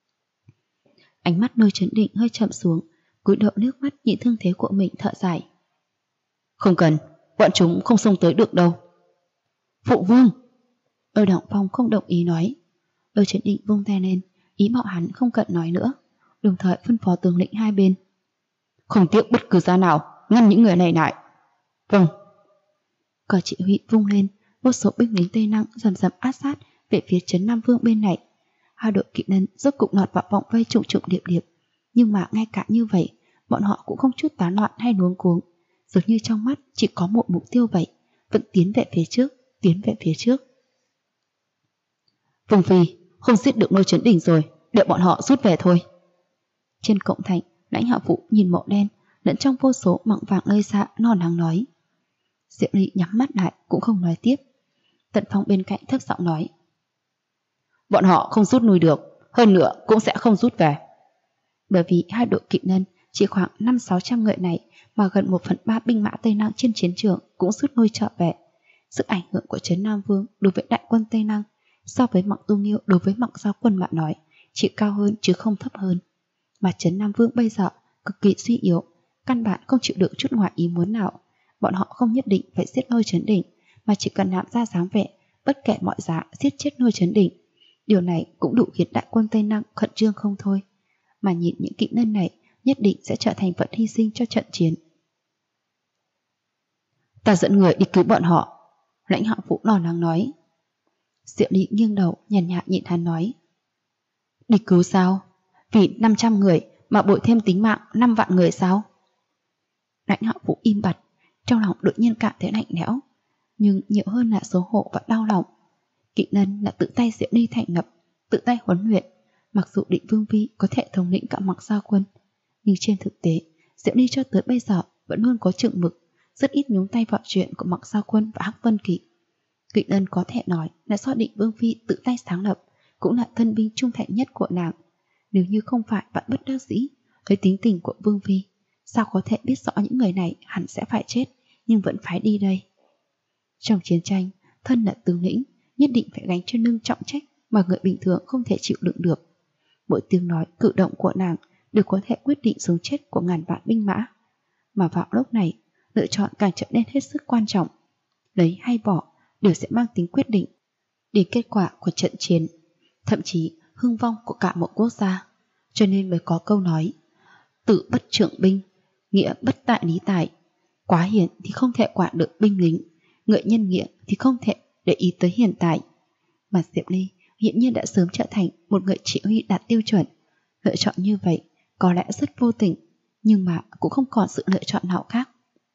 Ánh mắt Lôi Chấn Định hơi chậm xuống, cúi đầu nước mắt nhìn thương thế của mình thở dài. Không cần, bọn chúng không xông tới được đâu. Phụ vương! Lôi Động Phong không đồng ý nói. Lôi Chấn Định vung tay lên, ý bảo hắn không cần nói nữa, đồng thời phân phó tướng lĩnh hai bên. không tiếc bất cứ giá nào ngăn những người này lại. Vâng. Cờ chỉ huy vung lên, vô số binh lính Tây Năng dần dần áp sát về phía trấn Nam Vương bên này. Hai đội kỵ nhân rốt cục lọt vào vòng vây trùng trùng điệp điệp, nhưng mà ngay cả như vậy, bọn họ cũng không chút tán loạn hay luống cuống, dường như trong mắt chỉ có một mục tiêu vậy, vẫn tiến về phía trước, tiến về phía trước. Vương phi, không giết được Lôi Chấn Đỉnh rồi, đợi bọn họ rút về thôi. Trên cổng thành, Lãnh Hạo Vũ nhìn mộ đen lẫn trong vô số mặng vàng nơi xa lo lắng nói. Diệu Ly nhắm mắt lại cũng không nói tiếp. Tần Phong bên cạnh thấp giọng nói. Bọn họ không rút lui được, hơn nữa cũng sẽ không rút về. Bởi vì hai đội kỵ nhân chỉ khoảng 500-600 người này mà gần 1/3 binh mã Tây Năng trên chiến trường cũng rút lui trở về. Sức ảnh hưởng của trấn Nam Vương đối với đại quân Tây Năng so với Mạc Tu Nghiêu đối với Mạc Giao Quân mà nói chỉ cao hơn chứ không thấp hơn. Mà trấn Nam Vương bây giờ cực kỳ suy yếu, căn bản không chịu được chút ngoài ý muốn nào. Bọn họ không nhất định phải giết Lôi Chấn Đỉnh, mà chỉ cần làm ra dáng vẻ bất kể mọi giá giết chết Lôi Chấn Đỉnh. Điều này cũng đủ khiến đại quân Tây Năng khẩn trương không thôi. Mà nhìn những kỵ nhân này nhất định sẽ trở thành vật hy sinh cho trận chiến. Ta dẫn người đi cứu bọn họ. Lãnh Hạo Vũ lo lắng nói. Diệu Ly nghiêng đầu nhàn nhạt nhìn hắn nói. Đi cứu sao? Vì 500 người mà bội thêm tính mạng 5 vạn người sao? Lãnh Hạo Vũ im bặt, trong lòng đột nhiên cảm thấy lạnh lẽo, nhưng nhiều hơn là xấu hổ và đau lòng. Kỵ nhân là tự tay Diệu Ly thành lập, tự tay huấn luyện. Mặc dù Định Vương phi có thể thống lĩnh cả Mạc Giao Quân, nhưng trên thực tế Diệu Ly cho tới bây giờ vẫn luôn có chừng mực, rất ít nhúng tay vào chuyện của Mạc Giao Quân và Hắc Vân Kỵ. Kỵ nhân có thể nói là do Định Vương phi tự tay sáng lập, cũng là thân binh trung thành nhất của nàng. Nếu như không phải bạn bất đắc dĩ với tính tình của Vương phi, sao có thể biết rõ những người này hẳn sẽ phải chết nhưng vẫn phải đi đây. Trong chiến tranh, thân là tướng lĩnh nhất định phải gánh trên lưng trọng trách mà người bình thường không thể chịu đựng được. Mỗi tiếng nói, cử động của nàng đều có thể quyết định sống chết của ngàn vạn binh mã. Mà vào lúc này, lựa chọn càng trở nên hết sức quan trọng. Lấy hay bỏ đều sẽ mang tính quyết định đến kết quả của trận chiến, thậm chí hưng vong của cả một quốc gia. Cho nên mới có câu nói: tự bất trượng binh, nghĩa bất tại lý tài. Quá hiền thì không thể quản được binh lính, người nhân nghĩa thì không thể để ý tới hiện tại. Mà Diệu Ly hiện nhiên đã sớm trở thành một người chỉ huy đạt tiêu chuẩn. Lựa chọn như vậy có lẽ rất vô tình, nhưng mà cũng không còn sự lựa chọn nào khác.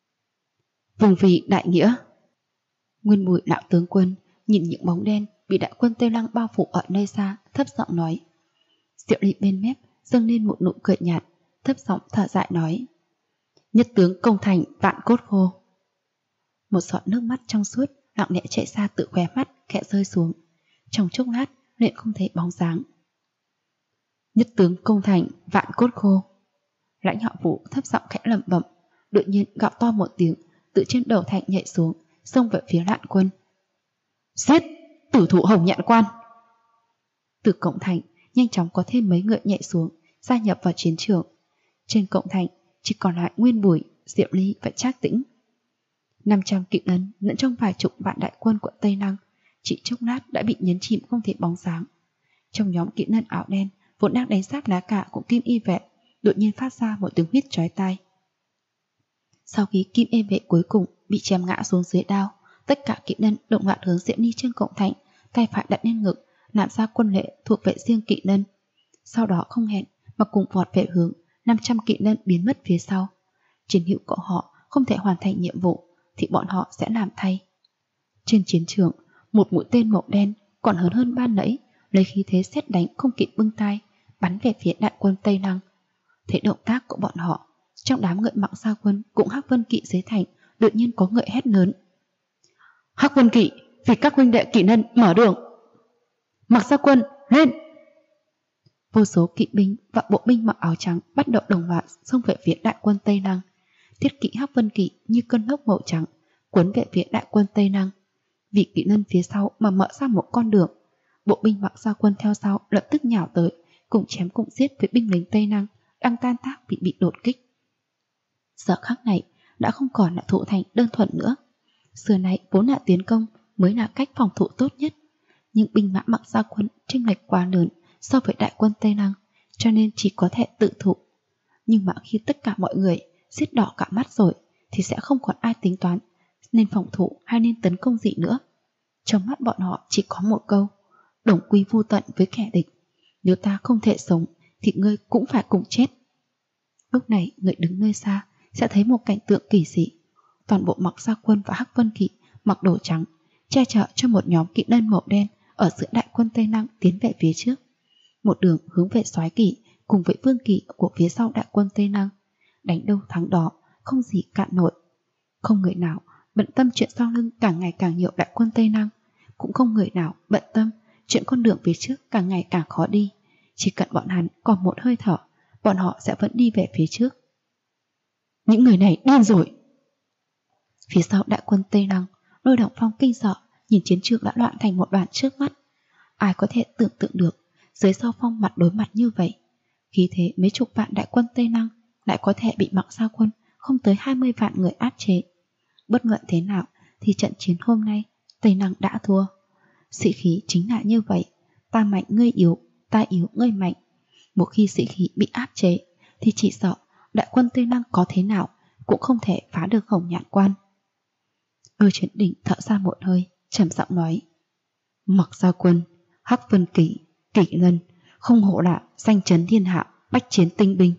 Vương phi đại nghĩa. Nguyên Bùi lão tướng quân nhìn những bóng đen bị đại quân Tây Lăng bao phủ ở nơi xa, thấp giọng nói. Diệu Ly bên mép dâng lên một nụ cười nhạt, thấp giọng thở dài nói. Nhất tướng công thành vạn cốt khô. Một giọt nước mắt trong suốt lặng lẽ chảy ra từ khóe mắt, khẽ rơi xuống. Trong chốc lát liền không thấy bóng dáng. Nhất tướng công thành vạn cốt khô. Lãnh Hạo Vũ thấp giọng khẽ lẩm bẩm, đột nhiên gạo to một tiếng, từ trên đầu thành nhảy xuống, xông về phía Lạn quân. Giết tử thủ Hồng Nhạn Quan. Từ cổng thành nhanh chóng có thêm mấy người nhảy xuống, gia nhập vào chiến trường. Trên cổng thành chỉ còn lại Nguyên Bùi, Diệu Ly và Trác Tĩnh. 500 kỵ nhân lẫn trong vài chục vạn đại quân của Tây Năng chỉ chốc lát đã bị nhấn chìm không thể bóng dáng. Trong nhóm kỵ nhân áo đen vốn đang đánh giáp lá cả của Kim Y vệ đột nhiên phát ra một tiếng huýt chói tai. Sau khi Kim Y vệ cuối cùng bị chém ngã xuống dưới đao, tất cả kỵ nhân động loạt hướng Diệu Ly trên cổng thành, tay phải đặt lên ngực, làm ra quân lễ thuộc vệ riêng kỵ nhân. Sau đó không hẹn mà cùng vọt về hướng 500 kỵ nhân biến mất phía sau. Chiến hữu của họ không thể hoàn thành nhiệm vụ thì bọn họ sẽ làm thay. Trên chiến trường, một mũi tên màu đen còn hơn ban nãy, lấy khí thế sét đánh không kịp bưng tay, bắn về phía đại quân Tây Năng. Thấy động tác của bọn họ, trong đám người Mạc Giao Quân cũng Hắc Vân Kỵ dưới thành đột nhiên có người hét lớn. Hắc Vân Kỵ, vì các huynh đệ kỵ nhân mở đường. Mạc Giao Quân, lên! Vô số kỵ binh và bộ binh mặc áo trắng bắt đầu đồng loạt xông về phía đại quân Tây Năng. Thiết kỵ Hắc Vân Kỵ như cơn lốc màu trắng cuốn về phía đại quân Tây Năng. Vị kỵ nhân phía sau mà mở ra một con đường, bộ binh Mạc Giao Quân theo sau lập tức nhào tới, cùng chém cùng giết với binh lính Tây Năng đang tan tác bị đột kích. Giờ khắc này đã không còn là thủ thành đơn thuần nữa. Xưa này vốn là tiến công mới là cách phòng thủ tốt nhất, nhưng binh mã Mạc Giao Quân chênh lệch quá lớn so với đại quân Tây Năng, cho nên chỉ có thể tự thủ. Nhưng mà khi tất cả mọi người giết đỏ cả mắt rồi thì sẽ không còn ai tính toán nên phòng thủ hay nên tấn công gì nữa. Trong mắt bọn họ chỉ có một câu: đồng quy vu tận với kẻ địch. Nếu ta không thể sống thì ngươi cũng phải cùng chết. Lúc này người đứng nơi xa sẽ thấy một cảnh tượng kỳ dị. Toàn bộ Mặc Gia Quân và Hắc Vân Kỵ mặc đồ trắng, che chở cho một nhóm kỵ nhân màu đen ở giữa đại quân Tây Năng tiến về phía trước. Một đường hướng về Soái Kỵ cùng với Vương Kỵ của phía sau đại quân Tây Năng. Đánh đâu thắng đó, không gì cạn nổi. Không người nào bận tâm chuyện sau lưng càng ngày càng nhiều đại quân Tây Năng, cũng không người nào bận tâm chuyện con đường phía trước càng ngày càng khó đi. Chỉ cần bọn hắn còn một hơi thở, bọn họ sẽ vẫn đi về phía trước. Những người này điên rồi! Phía sau đại quân Tây Năng, Lôi Động Phong kinh sợ nhìn chiến trường đã loạn thành một đoàn trước mắt. Ai có thể tưởng tượng được dưới Giao Phong mặt đối mặt như vậy, khí thế mấy chục vạn đại quân Tây Năng lại có thể bị Mặc Gia Quân không tới 20 vạn người áp chế. Bất luận thế nào thì trận chiến hôm nay Tây Năng đã thua. Sĩ khí chính là như vậy, ta mạnh ngươi yếu, ta yếu ngươi mạnh. Một khi sĩ khí bị áp chế thì chỉ sợ đại quân Tây Năng có thế nào cũng không thể phá được Hồng Nhạn Quan. Lôi Chấn Đỉnh thở ra một hơi, trầm giọng nói: Mặc Gia Quân, Hắc Vân Kỵ, Kỷ Lân, không hổ là danh chấn thiên hạ, bách chiến tinh binh.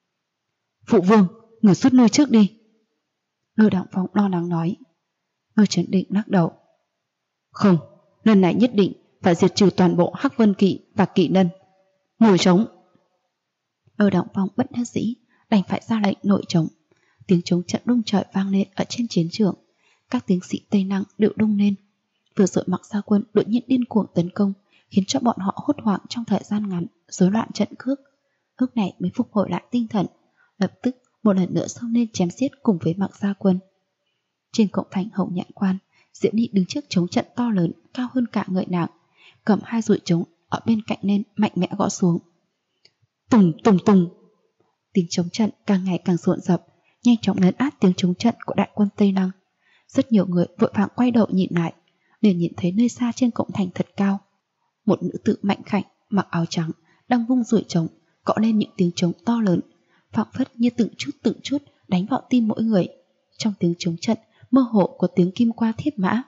Phụ vương, người rút lui trước đi. Lôi Động Phong lo lắng nói. Lôi Chấn Đỉnh lắc đầu: không, lần này nhất định phải diệt trừ toàn bộ Hắc Vân Kỵ và Kỷ Lân. Nổi trống! Lôi Động Phong bất đắc dĩ đành phải ra lệnh nổi trống. Tiếng trống trận rung trời vang lên ở trên chiến trường. Các tướng sĩ Tây Năng đều rung lên. Vừa rồi Mặc Gia Quân đột nhiên điên cuồng tấn công, khiến cho bọn họ hốt hoảng trong thời gian ngắn, rối loạn trận cước. Lúc này mới phục hồi lại tinh thần, lập tức một lần nữa xông lên chém giết cùng với Mặc Gia Quân. Trên cổng thành Hồng Nhạn Quan, Diễm Nị đứng trước trống trận to lớn cao hơn cả người nàng, cầm hai dùi trống ở bên cạnh lên mạnh mẽ gõ xuống. Tùng tùng tùng! Tiếng trống trận càng ngày càng rộn rập, nhanh chóng lấn át tiếng trống trận của đại quân Tây Năng. Rất nhiều người vội vàng quay đầu nhìn lại, liền nhìn thấy nơi xa trên cổng thành thật cao, một nữ tử mạnh khảnh mặc áo trắng đang vung dùi trống, gõ lên những tiếng trống to lớn, phảng phất như từng chút đánh vào tim mỗi người. Trong tiếng trống trận mơ hồ có tiếng kim qua thiết mã.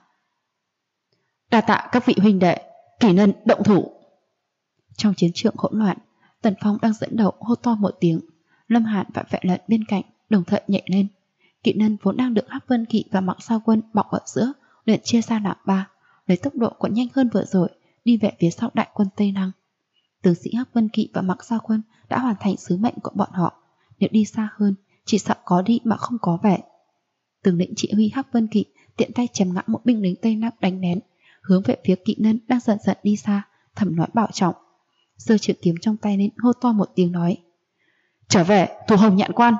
Đa tạ các vị huynh đệ, Kỷ Lân động thủ! Trong chiến trường hỗn loạn, Tần Phong đang dẫn đầu hô to một tiếng. Lâm Hàn và Vệ Lận bên cạnh đồng thời nhảy lên. Kỷ Lân vốn đang được Hắc Vân Kỵ và Mặc Gia Quân bọc ở giữa, liền chia ra làm ba, lấy tốc độ còn nhanh hơn vừa rồi đi về phía sau đại quân Tây Năng. Tướng sĩ Hắc Vân Kỵ và Mặc Gia Quân đã hoàn thành sứ mệnh của bọn họ. Nếu đi xa hơn, chỉ sợ có đi mà không có về. Tướng lĩnh chỉ huy Hắc Vân Kỵ tiện tay chém ngã một binh lính Tây Năng đánh lén, hướng về phía Kỷ Lân đang dần dần đi xa, thầm nói bảo trọng. Giơ trường kiếm trong tay lên hô to một tiếng nói: trở về thủ Hồng Nhạn Quan!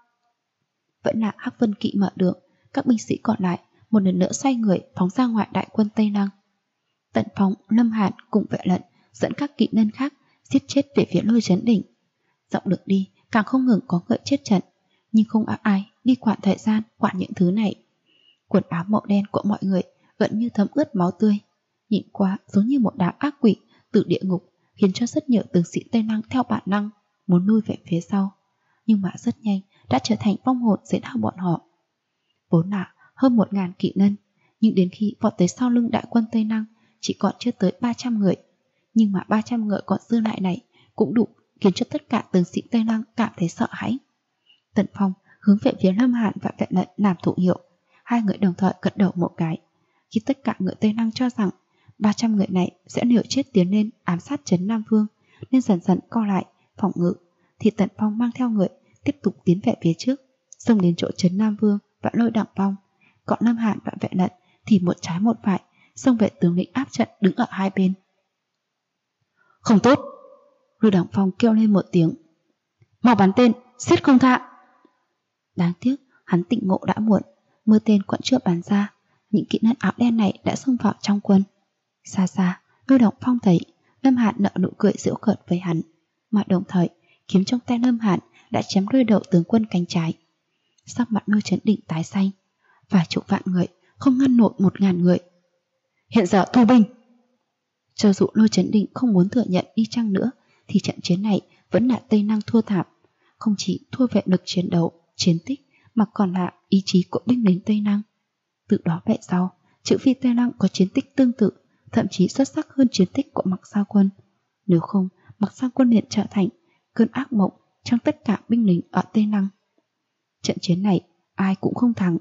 Vẫn là Hắc Vân Kỵ mở đường, các binh sĩ còn lại một lần nữa xoay người phóng ra ngoài đại quân Tây Năng. Tần Phong, Lâm Hàn cùng Vệ Lận dẫn các kỵ nhân khác giết chết về phía Lôi Chấn Đỉnh. Dọc đường đi càng không ngừng có người chết trận, nhưng không ai đi quản thời gian, quản những thứ này. Quần áo màu đen của mọi người gần như thấm ướt máu tươi, nhìn qua giống như một đám ác quỷ từ địa ngục, khiến cho rất nhiều tướng sĩ Tây Năng theo bản năng muốn lui về phía sau, nhưng mà rất nhanh đã trở thành vong hồn dưới đao bọn họ. Vốn là hơn 1000 kỵ nhân, nhưng đến khi vọt tới sau lưng đại quân Tây Năng chỉ còn chưa tới 300 người. Nhưng mà 300 người còn dư lại này cũng đủ khiến cho tất cả tướng sĩ Tây Năng cảm thấy sợ hãi. Tần Phong hướng về phía Lâm Hàn và Vệ Lận làm thủ hiệu, hai người đồng thời gật đầu một cái. Khi tất cả người Tây Năng cho rằng 300 người này sẽ liều chết tiến lên ám sát trấn Nam Vương nên dần dần co lại phòng ngự, thì Tần Phong mang theo người tiếp tục tiến về phía trước, xông đến chỗ trấn Nam Vương và Lôi Động Phong. Còn Lâm Hàn và Vệ Lận thì một trái một phải xông về tướng lĩnh áp trận đứng ở hai bên. Không tốt! Lôi Động Phong kêu lên một tiếng. Mau bắn tên, giết không tha! Đáng tiếc hắn tỉnh ngộ đã muộn, mưa tên còn chưa bắn ra, những kỵ nhân áo đen này đã xông vào trong quân. Xa xa, Lôi Động Phong thấy Lâm Hàn nở nụ cười giễu cợt với hắn, mà đồng thời kiếm trong tay Lâm Hàn đã chém rơi đầu tướng quân cánh trái. Sắc mặt Lôi Chấn Đỉnh tái xanh, vài chục vạn người không ngăn nổi 1000 người. Hiện giờ thu binh! Cho dù Lôi Chấn Đỉnh không muốn thừa nhận đi chăng nữa thì trận chiến này vẫn là Tây Năng thua thảm. không chỉ thua về lực chiến đấu, chiến tích mà còn là ý chí của binh lính Tây Lăng. Từ đó về sau, Trừ phi Tây Lăng có chiến tích tương tự, thậm chí xuất sắc hơn chiến tích của Mạc Gia Quân. Nếu không, Mạc Gia Quân liền trở thành cơn ác mộng trong tất cả binh lính ở Tây Lăng. Trận chiến này ai cũng không thắng.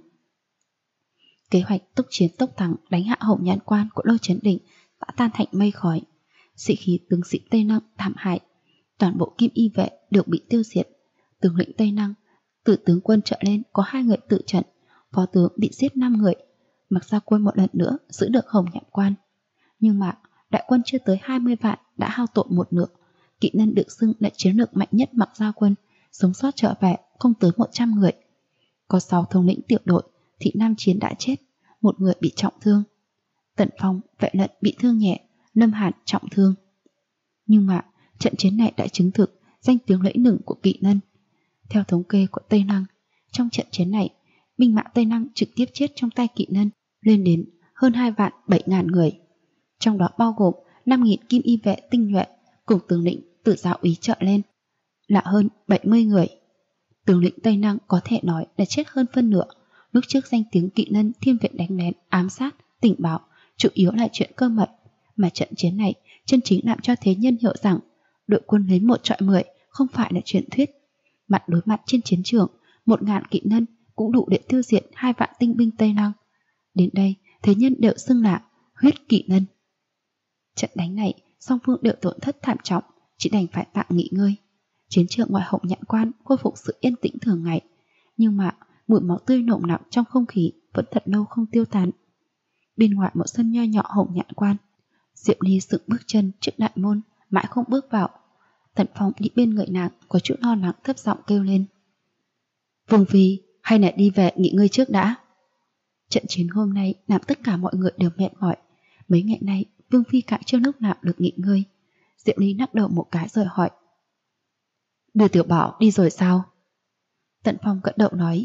Kế hoạch tốc chiến tốc thắng đánh hạ Hồng Nhạn Quan của Lô Chấn Định đã tan thành mây khói. Sĩ khí tướng sĩ Tây Lăng thảm hại, toàn bộ Kim Y vệ đều bị tiêu diệt. Tướng lĩnh Tây Lăng, từ tướng quân trở lên có 2 người tự trận, phó tướng bị giết 5 người. Mạc Gia Quân một lần nữa giữ được Hồng Nhạn Quan. Nhưng mà đại quân chưa tới 20 vạn đã hao tổn một nửa. Kỵ nhân được xưng là chiến lược mạnh nhất Mạc Gia Quân, sống sót trở về không tới 100 người. Có 6 thống lĩnh tiểu đội, Thị Nam Chiến đã chết, 1 người bị trọng thương. Tần Phong, Vệ Lận bị thương nhẹ, Lâm Hàn trọng thương. Nhưng mà trận chiến này đã chứng thực danh tiếng lẫy lừng của kỵ nhân. Theo thống kê của Tây Lăng, trong trận chiến này, binh mã Tây Lăng trực tiếp chết trong tay kỵ nhân lên đến hơn 2 vạn 7 ngàn người. Trong đó bao gồm 5.000 Kim Y vệ tinh nhuệ cùng tướng lĩnh từ giáo úy trợ lên là hơn 70 người. Tướng lĩnh Tây Lăng có thể nói là chết hơn phân nửa. Lúc trước danh tiếng kỵ nhân thiên viện đánh lén, ám sát, tình báo chủ yếu là chuyện cơ mật, mà trận chiến này chân chính làm cho thế nhân hiểu rằng đội quân lấy 1 trọi 10 không phải là chuyện thuyết. Mặt đối mặt trên chiến trường, 1.000 kỵ nhân cũng đủ để tiêu diệt 2 vạn tinh binh Tây Lăng. Đến đây, thế nhân đều xưng là huyết kỵ nhân. Trận đánh này, song phương đều tổn thất thảm trọng, chỉ đành phải tạm nghỉ ngơi. Chiến trường ngoài Hồng Nhạn Quan khôi phục sự yên tĩnh thường ngày, nhưng mà mùi máu tươi nồng nặc trong không khí vẫn thật lâu không tiêu tán. Bên ngoài một sân nho nhỏ Hồng Nhạn Quan, Diệp Ly sững bước chân trước đại môn, mãi không bước vào. Tần Phong đi bên người nàng, có chút lo lắng thấp giọng kêu lên: "Vương phi, hay là đi về nghỉ ngơi trước đã?" Trận chiến hôm nay làm tất cả mọi người đều mệt mỏi. Mấy ngày nay Vương phi cả chưa lúc nào được nghỉ ngơi. Diệp Ly lắc đầu một cái rồi hỏi: "Đưa Tiểu Bảo đi rồi sao?" Tần Phong gật đầu nói: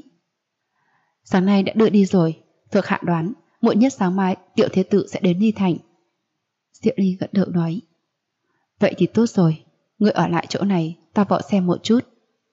"Sáng nay đã đưa đi rồi, thuộc hạ đoán muộn nhất sáng mai Tiểu Thế Tử sẽ đến Ly Thành." Diệp Ly gật đầu nói: "Vậy thì tốt rồi, ngươi ở lại chỗ này, ta vào xem một chút."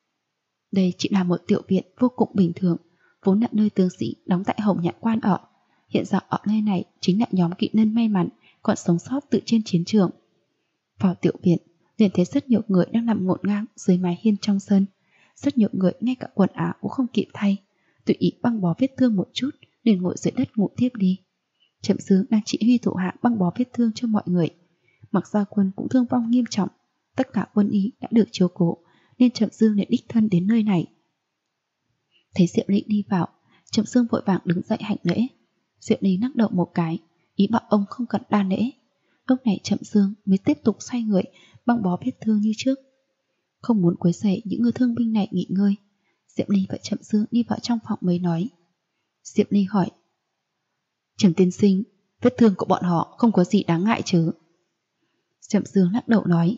Đây chỉ là một tiểu viện vô cùng bình thường, vốn là nơi tướng sĩ đóng tại Hồng Nhạn Quan ở. Hiện giờ ở nơi này chính là nhóm kỵ nhân may mắn còn sống sót từ trên chiến trường. Vào tiểu viện, liền thấy rất nhiều người đang nằm ngổn ngang dưới mái hiên trong sân. Rất nhiều người ngay cả quần áo cũng không kịp thay, tùy ý băng bó vết thương một chút, liền ngồi dưới đất ngủ tiếp đi. Trầm Dương đang chỉ huy thủ hạ băng bó vết thương cho mọi người. Mạc Gia Quân cũng thương vong nghiêm trọng, tất cả quân y đã được chiếu cố, nên Trầm Dương lại đích thân đến nơi này. Thấy Diệp Ly đi vào, Trầm Dương vội vàng đứng dậy hành lễ. Diệp Ly lắc đầu một cái, ý bảo ông không cần đa lễ. Lúc này Trầm Dương mới tiếp tục xoay người băng bó vết thương như trước. Không muốn quấy rầy những người thương binh này nghỉ ngơi, Diệp Ly và Trầm Dương đi vào trong phòng mới nói. Diệp Ly hỏi: "Trầm tiên sinh, vết thương của bọn họ không có gì đáng ngại chứ?" Trầm Dương lắc đầu nói: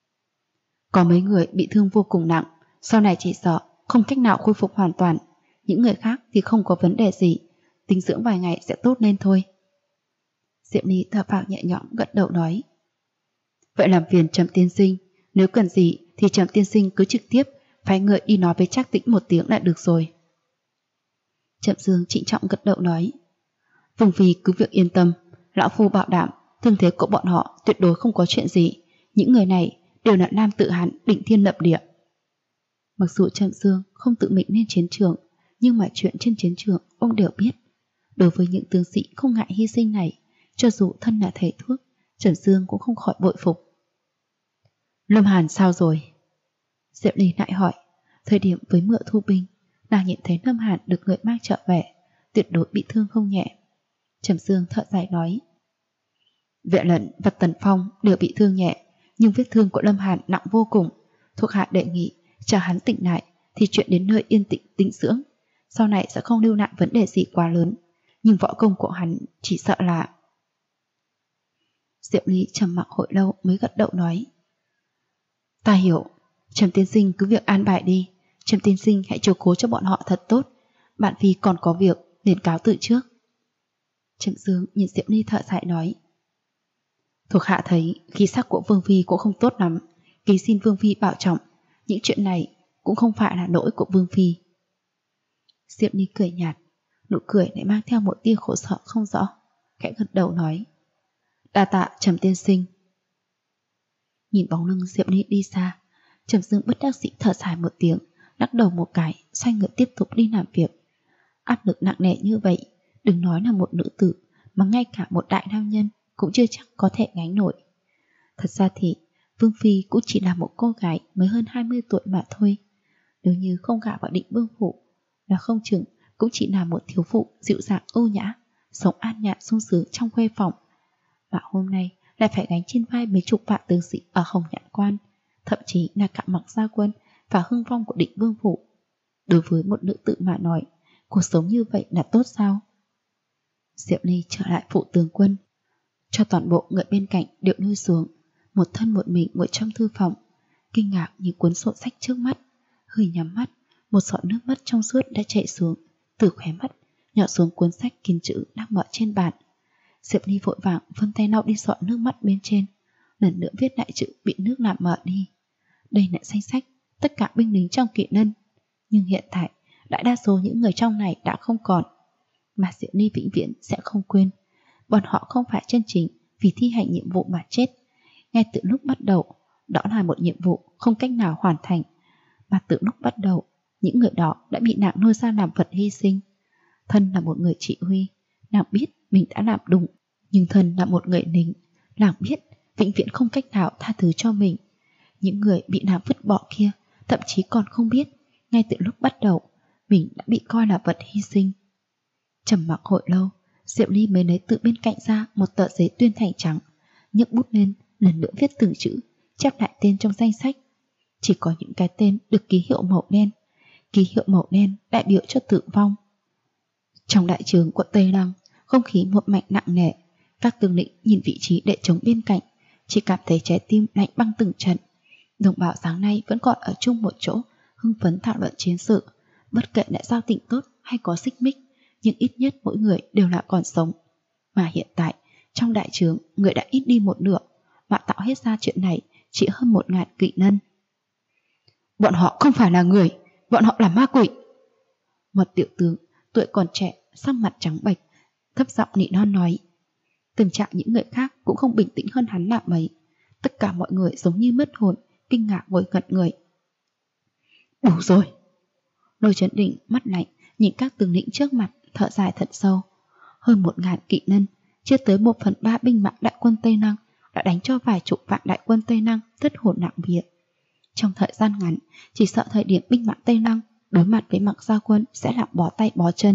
"Có mấy người bị thương vô cùng nặng, sau này chỉ sợ không cách nào khôi phục hoàn toàn. Những người khác thì không có vấn đề gì, tính dưỡng vài ngày sẽ tốt lên thôi." Diệp Ly thở phào nhẹ nhõm gật đầu nói: "Vậy làm phiền Trầm tiên sinh, nếu cần gì thì Trầm tiên sinh cứ trực tiếp phái người đi nói với Trác Tĩnh một tiếng là được rồi." Trầm Dương trịnh trọng gật đầu nói: "Vương phi cứ việc yên tâm, lão phu bảo đảm thương thế của bọn họ tuyệt đối không có chuyện gì. Những người này đều là nam tự Hán định thiên lập địa." Mặc dù Trầm Dương không tự mình lên chiến trường, nhưng mà chuyện trên chiến trường ông đều biết. Đối với những tướng sĩ không ngại hy sinh này, cho dù thân là thầy thuốc, Trầm Dương cũng không khỏi bội phục. "Lâm Hàn sao rồi?" Diệp Ly lại hỏi. Thời điểm với Mựa thu binh, nàng nhìn thấy Lâm Hàn được người mang trở về, tuyệt đối bị thương không nhẹ. Trầm Dương thở dài nói: "Vệ Lận và Tần Phong đều bị thương nhẹ, nhưng vết thương của Lâm Hàn nặng vô cùng. Thuộc hạ đề nghị chờ hắn tỉnh lại thì chuyện đến nơi yên tĩnh tĩnh dưỡng, sau này sẽ không lưu lại vấn đề gì quá lớn, nhưng võ công của hắn chỉ sợ là..." Diệp Ly trầm mặc hồi lâu mới gật đầu nói: "Ta hiểu, Trầm tiên sinh cứ việc an bài đi. Trầm tiên sinh hãy chiếu cố cho bọn họ thật tốt. Bạn phi còn có việc liền cáo từ trước." Trầm Dương nhìn Diệp Ly thở dài nói: "Thuộc hạ thấy khí sắc của Vương phi cũng không tốt lắm, kính xin Vương phi bảo trọng. Những chuyện này cũng không phải là lỗi của Vương Phi. Diệp Ni cười nhạt, nụ cười lại mang theo một tia khổ sở không rõ, khẽ gật đầu nói: đa tạ Trầm tiên sinh. Nhìn bóng lưng Diệp Ni đi xa, Trầm Dương bất đắc dĩ thở dài một tiếng, lắc đầu một cái, xoay người tiếp tục đi làm việc. Áp lực nặng nề như vậy, đừng nói là một nữ tử, mà ngay cả một đại nam nhân cũng chưa chắc có thể gánh nổi. Thật ra thì Vương Phi cũng chỉ là một cô gái mới hơn 20 tuổi mà thôi. Nếu như không gả vào Định Vương phủ, là không chừng cũng chỉ là một thiếu phụ dịu dàng ưu nhã, sống an nhàn sung sướng trong khuê phòng. Mà hôm nay lại phải gánh trên vai mấy chục vạn tướng sĩ ở Hồng Nhạn Quan, thậm chí là cả Mặc Gia Quân và hưng vong của Định Vương phủ. Đối với một nữ tử mà nói, cuộc sống như vậy là tốt sao? Diệp Ly trở lại phủ tướng quân, cho toàn bộ người bên cạnh đều nuôi xuống, một thân một mình ngồi trong thư phòng, kinh ngạc nhìn cuốn sổ sách trước mắt, hơi nhắm mắt, một giọt nước mắt trong suốt đã chảy xuống từ khóe mắt, nhỏ xuống cuốn sách kín chữ đang mở trên bàn. Diệp Ly vội vàng vươn tay lau đi giọt nước mắt bên trên, lần nữa viết lại chữ bị nước làm mờ đi. Đây là danh sách tất cả binh lính trong Kỵ Lân, nhưng hiện tại đại đa số những người trong này đã không còn, mà Diệp Ly vĩnh viễn sẽ không quên. Bọn họ không phải chân chính vì thi hành nhiệm vụ mà chết. Ngay từ lúc bắt đầu, đó là một nhiệm vụ không cách nào hoàn thành, mà từ lúc bắt đầu, những người đó đã bị nàng nuôi ra làm vật hy sinh. Thân là một người chỉ huy, nàng biết mình đã làm đúng, nhưng thân là một người lính, nàng biết vĩnh viễn không cách nào tha thứ cho mình. Những người bị nàng vứt bỏ kia thậm chí còn không biết, ngay từ lúc bắt đầu, mình đã bị coi là vật hy sinh. Trầm mặc hồi lâu, Diệp Ly mới lấy từ bên cạnh ra một tờ giấy tuyên thành trắng, nhấc bút lên, lần nữa viết từng chữ, chép lại tên trong danh sách. Chỉ có những cái tên được ký hiệu màu đen. Ký hiệu màu đen đại biểu cho tử vong. Trong đại trướng quận Tây Lăng, không khí một mạch nặng nề. Các tướng lĩnh nhìn vị trí để chống bên cạnh, chỉ cảm thấy trái tim lạnh băng từng trận. Đồng bào sáng nay vẫn còn ở chung một chỗ, hưng phấn thảo luận chiến sự. Bất kể đã giao tình tốt hay có xích mích, nhưng ít nhất mỗi người đều là còn sống. Mà hiện tại, trong đại trướng, người đã ít đi một nửa, mà tạo hết ra chuyện này chỉ hơn 1000 kỵ lân. Bọn họ không phải là người, bọn họ là ma quỷ. Một tiểu tướng, tuổi còn trẻ, sắc mặt trắng bệch, thấp giọng nỉ non nói. Tình trạng những người khác cũng không bình tĩnh hơn hắn là mấy. Tất cả mọi người giống như mất hồn, kinh ngạc ngồi ngẩn người. Đủ rồi. Lôi Chấn Định mắt lạnh, nhìn các tướng lĩnh trước mặt, thở dài thật sâu. Hơn 1000 kỵ lân, chưa tới 1/3 binh mã đại quân Tây Lăng, đã đánh cho vài chục vạn đại quân Tây Lăng thất hồn nặng vía. Trong thời gian ngắn, chỉ sợ thời điểm binh mã Tây Lăng đối mặt với Mặc Gia Quân sẽ làm bó tay bó chân.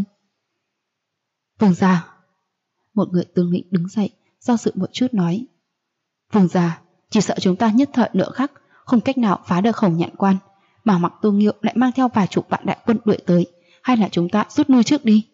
Vương gia. Một người tướng lĩnh đứng dậy, do dự một chút nói. Vương gia, chỉ sợ chúng ta nhất thời nửa khắc không cách nào phá được Hồng Nhạn Quan, mà Mặc Tu Nghiêu lại mang theo vài chục vạn đại quân đuổi tới, hay là chúng ta rút lui trước đi?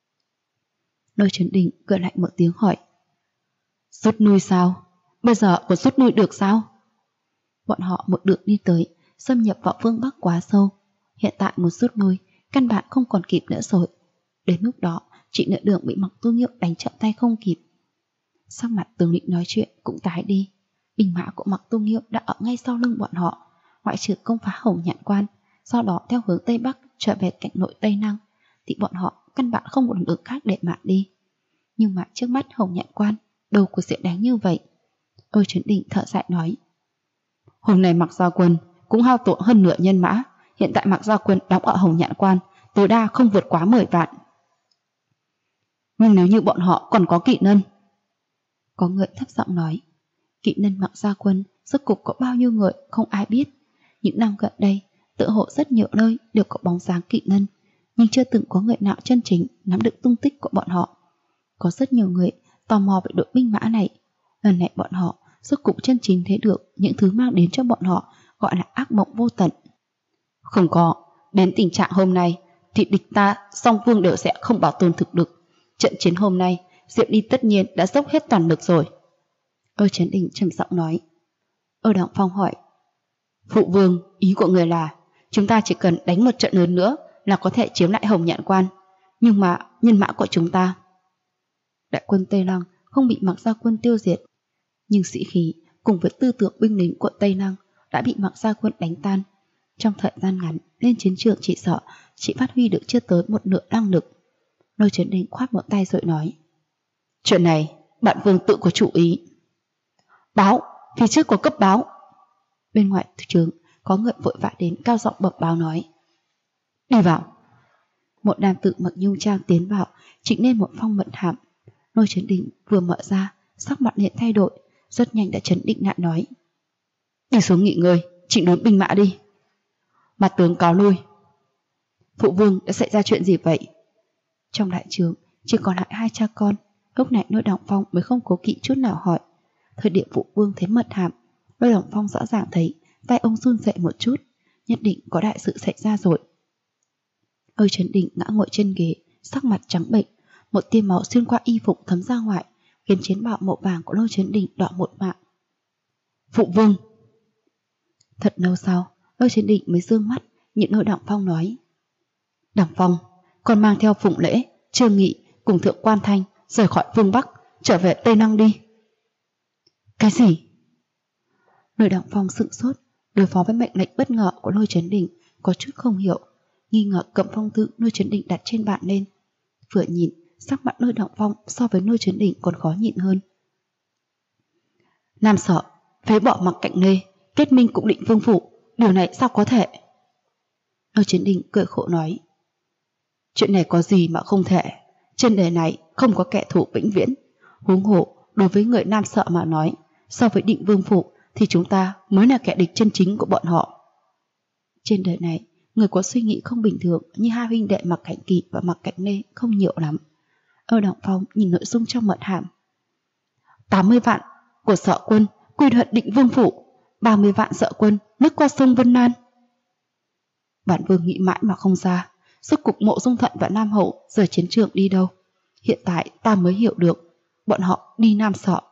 Lôi Chấn Định cười lại một tiếng hỏi. Rút lui sao? Bây giờ còn rút lui được sao? Bọn họ một đường đi tới, xâm nhập vào phương Bắc quá sâu. Hiện tại một rút lui, căn bản không còn kịp nữa rồi. Đến lúc đó, chị nửa đường bị Mặc Tu Nghiêu đánh chậm tay không kịp. Sắc mặt tướng lĩnh nói chuyện cũng tái đi. Binh mã của Mặc Tu Nghiêu đã ở ngay sau lưng bọn họ, ngoại trừ công phá Hồng Nhạn Quan, sau đó theo hướng Tây Bắc trở về cạnh nội Tây Năng, thì bọn họ căn bản không có đường khác để mà đi. Nhưng mà trước mắt Hồng Nhạn Quan, đâu có sẽ đánh như vậy. Ôi Trấn Định thở dài nói. Hôm nay Mặc Gia Quân cũng hao tổn hơn nửa nhân mã, hiện tại Mặc Gia Quân đóng ở Hồng Nhạn Quan tối đa không vượt quá 10 vạn. Nhưng nếu như bọn họ còn có kỵ lân? Có người thấp giọng nói. Kỵ lân Mặc Gia Quân rốt cục có bao nhiêu người không ai biết. Những năm gần đây, tự hộ rất nhiều nơi đều có bóng dáng kỵ lân, nhưng chưa từng có người nào chân chính nắm được tung tích của bọn họ. Có rất nhiều người tò mò về đội binh mã này. Lần này bọn họ rốt cục chân chính thấy được những thứ mang đến cho bọn họ gọi là ác mộng vô tận. Không có, đến tình trạng hôm nay thì địch ta song phương đều sẽ không bảo tồn thực lực. Trận chiến hôm nay, Diệp Ly tất nhiên đã dốc hết toàn lực rồi. Ơ Trấn Đình trầm giọng nói. Ơ Đặng Phong hỏi. Phụ vương, ý của người là chúng ta chỉ cần đánh một trận lớn nữa là có thể chiếm lại Hồng Nhạn Quan. Nhưng mà nhân mã của chúng ta, đại quân Tây Lăng không bị Mặc Gia Quân tiêu diệt, nhưng sĩ khí cùng với tư tưởng binh lính của Tây Lăng đã bị Mặc Gia Quân đánh tan. Trong thời gian ngắn lên chiến trường chỉ sợ chỉ phát huy được chưa tới một nửa năng lực. Lôi Chấn Định khoát một tay rồi nói: Chuyện này bạn Vương tự có chủ ý. Báo, phía trước có cấp báo. Bên ngoài trướng có người vội vã đến cao giọng bẩm báo nói: Đi vào. Một nam tử mặc nhung trang tiến vào, chỉnh lên một phong mật hàm. Lôi Chấn Định vừa mở ra, sắc mặt liền thay đổi, rất nhanh đã chấn định lại nói: Đi xuống nghỉ ngơi, chỉnh đốn binh mã đi. Mặt tướng cáo lui. Phụ vương đã xảy ra chuyện gì vậy? Trong đại trướng chỉ còn lại hai cha con. Lúc này Lôi Đằng Phong mới không cố kỵ chút nào hỏi. Thời điểm phụ vương thấy mật hàm, Lôi Đằng Phong rõ ràng thấy tay ông run rẩy một chút, nhất định có đại sự xảy ra rồi. Lôi Chấn Định ngã ngồi trên ghế, sắc mặt trắng bệch, một tia máu xuyên qua y phục thấm ra ngoài, khiến chiến bào màu vàng của Lôi Chấn Định đỏ một mạng. Phụ vương. Thật lâu sau, Lôi Chấn Định mới dương mắt nhìn Lôi Đằng Phong nói: Đằng Phong, con mang theo Phụng Lễ, Trương Nghị cùng Thượng Quan Thanh rời khỏi Vương Bắc, trở về Tây Năng đi. Cái gì? Lôi Đằng Phong sững sốt, đối phó với mệnh lệnh bất ngờ của Lôi Chấn Định có chút không hiểu, nghi ngờ cầm phong thư Lôi Chấn Định đặt trên bàn lên. Vừa nhìn, sắc mặt Lôi Đằng Phong so với Lôi Chấn Định còn khó nhịn hơn. Nam Sở phế bỏ Mặc Cạnh Lê, kết minh cũng định vương phủ, điều này sao có thể? Lôi Chấn Định cười khổ nói: Chuyện này có gì mà không thể, trên đời này không có kẻ thù vĩnh viễn. Huống hồ đối với người Nam Sở mà nói, so với Định Vương phủ thì chúng ta mới là kẻ địch chân chính của bọn họ. Trên đời này, người có suy nghĩ không bình thường như hai huynh đệ Mặc Cảnh Kỳ và Mặc Cảnh Lê không nhiều lắm. Lôi Đằng Phong nhìn nội dung trong mật hàm: 80 vạn của Sở quân quy thuận Định Vương phủ, 30 vạn Sở quân lướt qua sông Vân Nan. Bản vương nghĩ mãi mà không ra, rốt cục Mộ Dung Thận và Nam Hậu rời chiến trường đi đâu. Hiện tại ta mới hiểu được, bọn họ đi Nam Sở.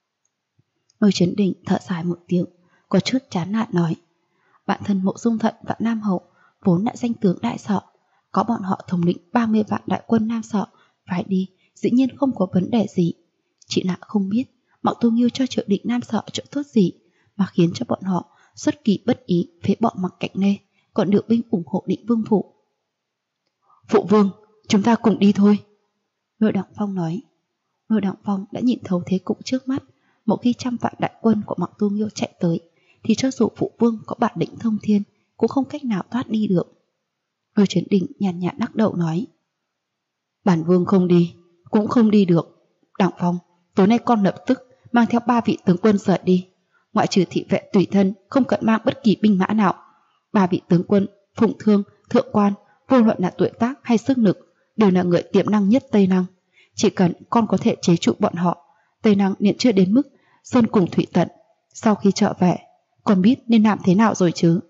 Lôi Chấn Định thở dài một tiếng, có chút chán nản nói: Bản thân Mộ Dung Thận và Nam Hậu vốn đã danh tướng Đại Sở, có bọn họ thống lĩnh 30 vạn đại quân Nam Sở phải đi, dĩ nhiên không có vấn đề gì. Chị là không biết Mạc Tu Nghiêu cho Triệu Định Nam Sở chỗ tốt gì mà khiến cho bọn họ xuất kỳ bất ý phế bỏ Mặc Cạnh Lê, còn điều binh ủng hộ Định Vương phủ. Phụ vương, chúng ta cùng đi thôi. Lôi Đằng Phong nói. Lôi Đằng Phong đã nhìn thấu thế cục trước mắt. Một khi 100 vạn đại quân của Mạc Tu Nghiêu chạy tới, thì cho dù phụ vương có bản lĩnh thông thiên cũng không cách nào thoát đi được. Lôi Chấn Định nhàn nhạt lắc đầu nói: Bản vương không đi, cũng không đi được. Đằng Phong, tối nay con lập tức mang theo 3 vị tướng quân rời đi. Ngoại trừ thị vệ tùy thân, không cần mang bất kỳ binh mã nào. 3 vị tướng quân Phụng Thương, Thượng Quan, vô luận là tuổi tác hay sức lực, đều là người tiềm năng nhất Tây Năng. Chỉ cần con có thể chế trụ bọn họ, Tây Năng hiện chưa đến mức sơn cùng thủy tận. Sau khi trở về, con biết nên làm thế nào rồi chứ?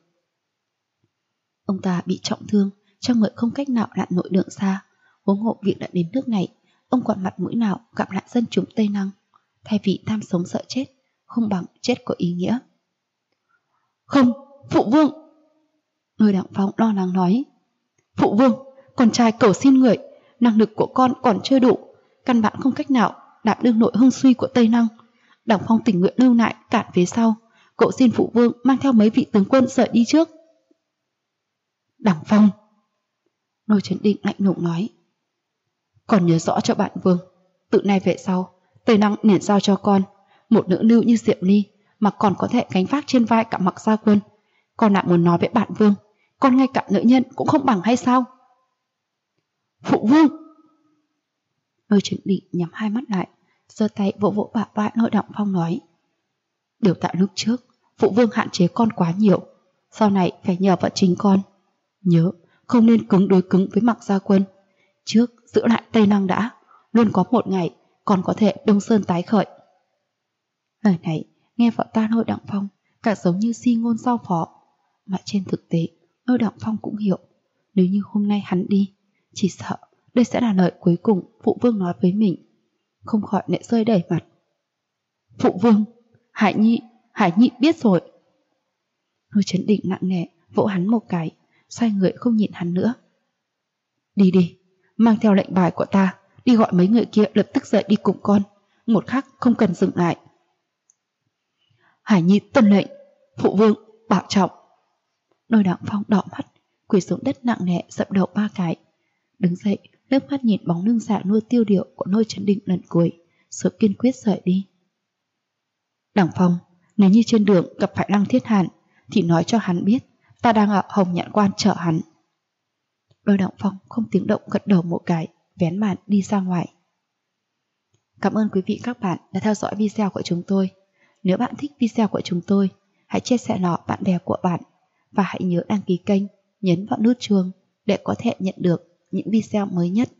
Ông ta bị trọng thương, trong người không cách nào lặn nội đường xa. Huống hộ việc đã đến nước này, ông còn mặt mũi nào gặp lại dân chúng Tây Năng. Thay vì tham sống sợ chết, không bằng chết có ý nghĩa. Không, phụ vương! Lôi Đằng Phong lo lắng nói: Phụ vương, con trai cầu xin người, năng lực của con còn chưa đủ, căn bản không cách nào đảm đương nội hưng suy của Tây Năng. Đằng Phong tình nguyện lưu lại cản phía sau, cậu xin phụ vương mang theo mấy vị tướng quân rời đi trước. Đằng Phong! Lôi Chấn Định lạnh lùng nói: Còn nhớ rõ cho bản vương, từ nay về sau, Tây Năng liền giao cho con, một nữ lưu như Diệu Ly mà còn có thể gánh vác trên vai cả Mặc Gia Quân. Con lại muốn nói với bản vương, con ngay cả nữ nhân cũng không bằng hay sao? Phụ vương! Lôi Chấn Định nhắm hai mắt lại, giơ tay vỗ vỗ bả vai Lôi Đằng Phong nói: Điều tại lúc trước, phụ vương hạn chế con quá nhiều, sau này phải nhờ vào chính con. Nhớ, không nên cứng đối cứng với Mặc Gia Quân. Trước giữ lại Tây Năng đã, luôn có một ngày còn có thể Đông Sơn tái khởi. Lời này nghe vào tai Lôi Đằng Phong cả giống như si ngôn giao phó, mà trên thực tế Lôi Đằng Phong cũng hiểu, nếu như hôm nay hắn đi, chỉ sợ đây sẽ là lời cuối cùng phụ vương nói với mình. Không khỏi lệ rơi đầy mặt. Phụ vương, Hải Nhi biết rồi. Lôi Chấn Định nặng nề vỗ hắn một cái, xoay người không nhìn hắn nữa. Đi đi, mang theo lệnh bài của ta, đi gọi mấy người kia lập tức rời đi cùng con, một khắc không cần dừng lại. Hải Nhi tuân lệnh, phụ vương bảo trọng. Đôi Đặng Phong đỏ mắt, quỳ xuống đất nặng nề dập đầu 3 cái. Đứng dậy, nước mắt nhìn bóng lưng già nua tiêu điệu của Lôi Chấn Định lần cuối, rồi kiên quyết rời đi. Đặng Phong, nếu như trên đường gặp phải Lăng Thiết Hàn thì nói cho hắn biết ta đang ở Hồng Nhạn Quan chờ hắn. Đôi Đặng Phong không tiếng động gật đầu một cái, vén màn đi ra ngoài. Cảm ơn quý vị các bạn đã theo dõi video của chúng tôi. Nếu bạn thích video của chúng tôi, hãy chia sẻ nó bạn bè của bạn và hãy nhớ đăng ký kênh, nhấn vào nút chuông để có thể nhận được những video mới nhất.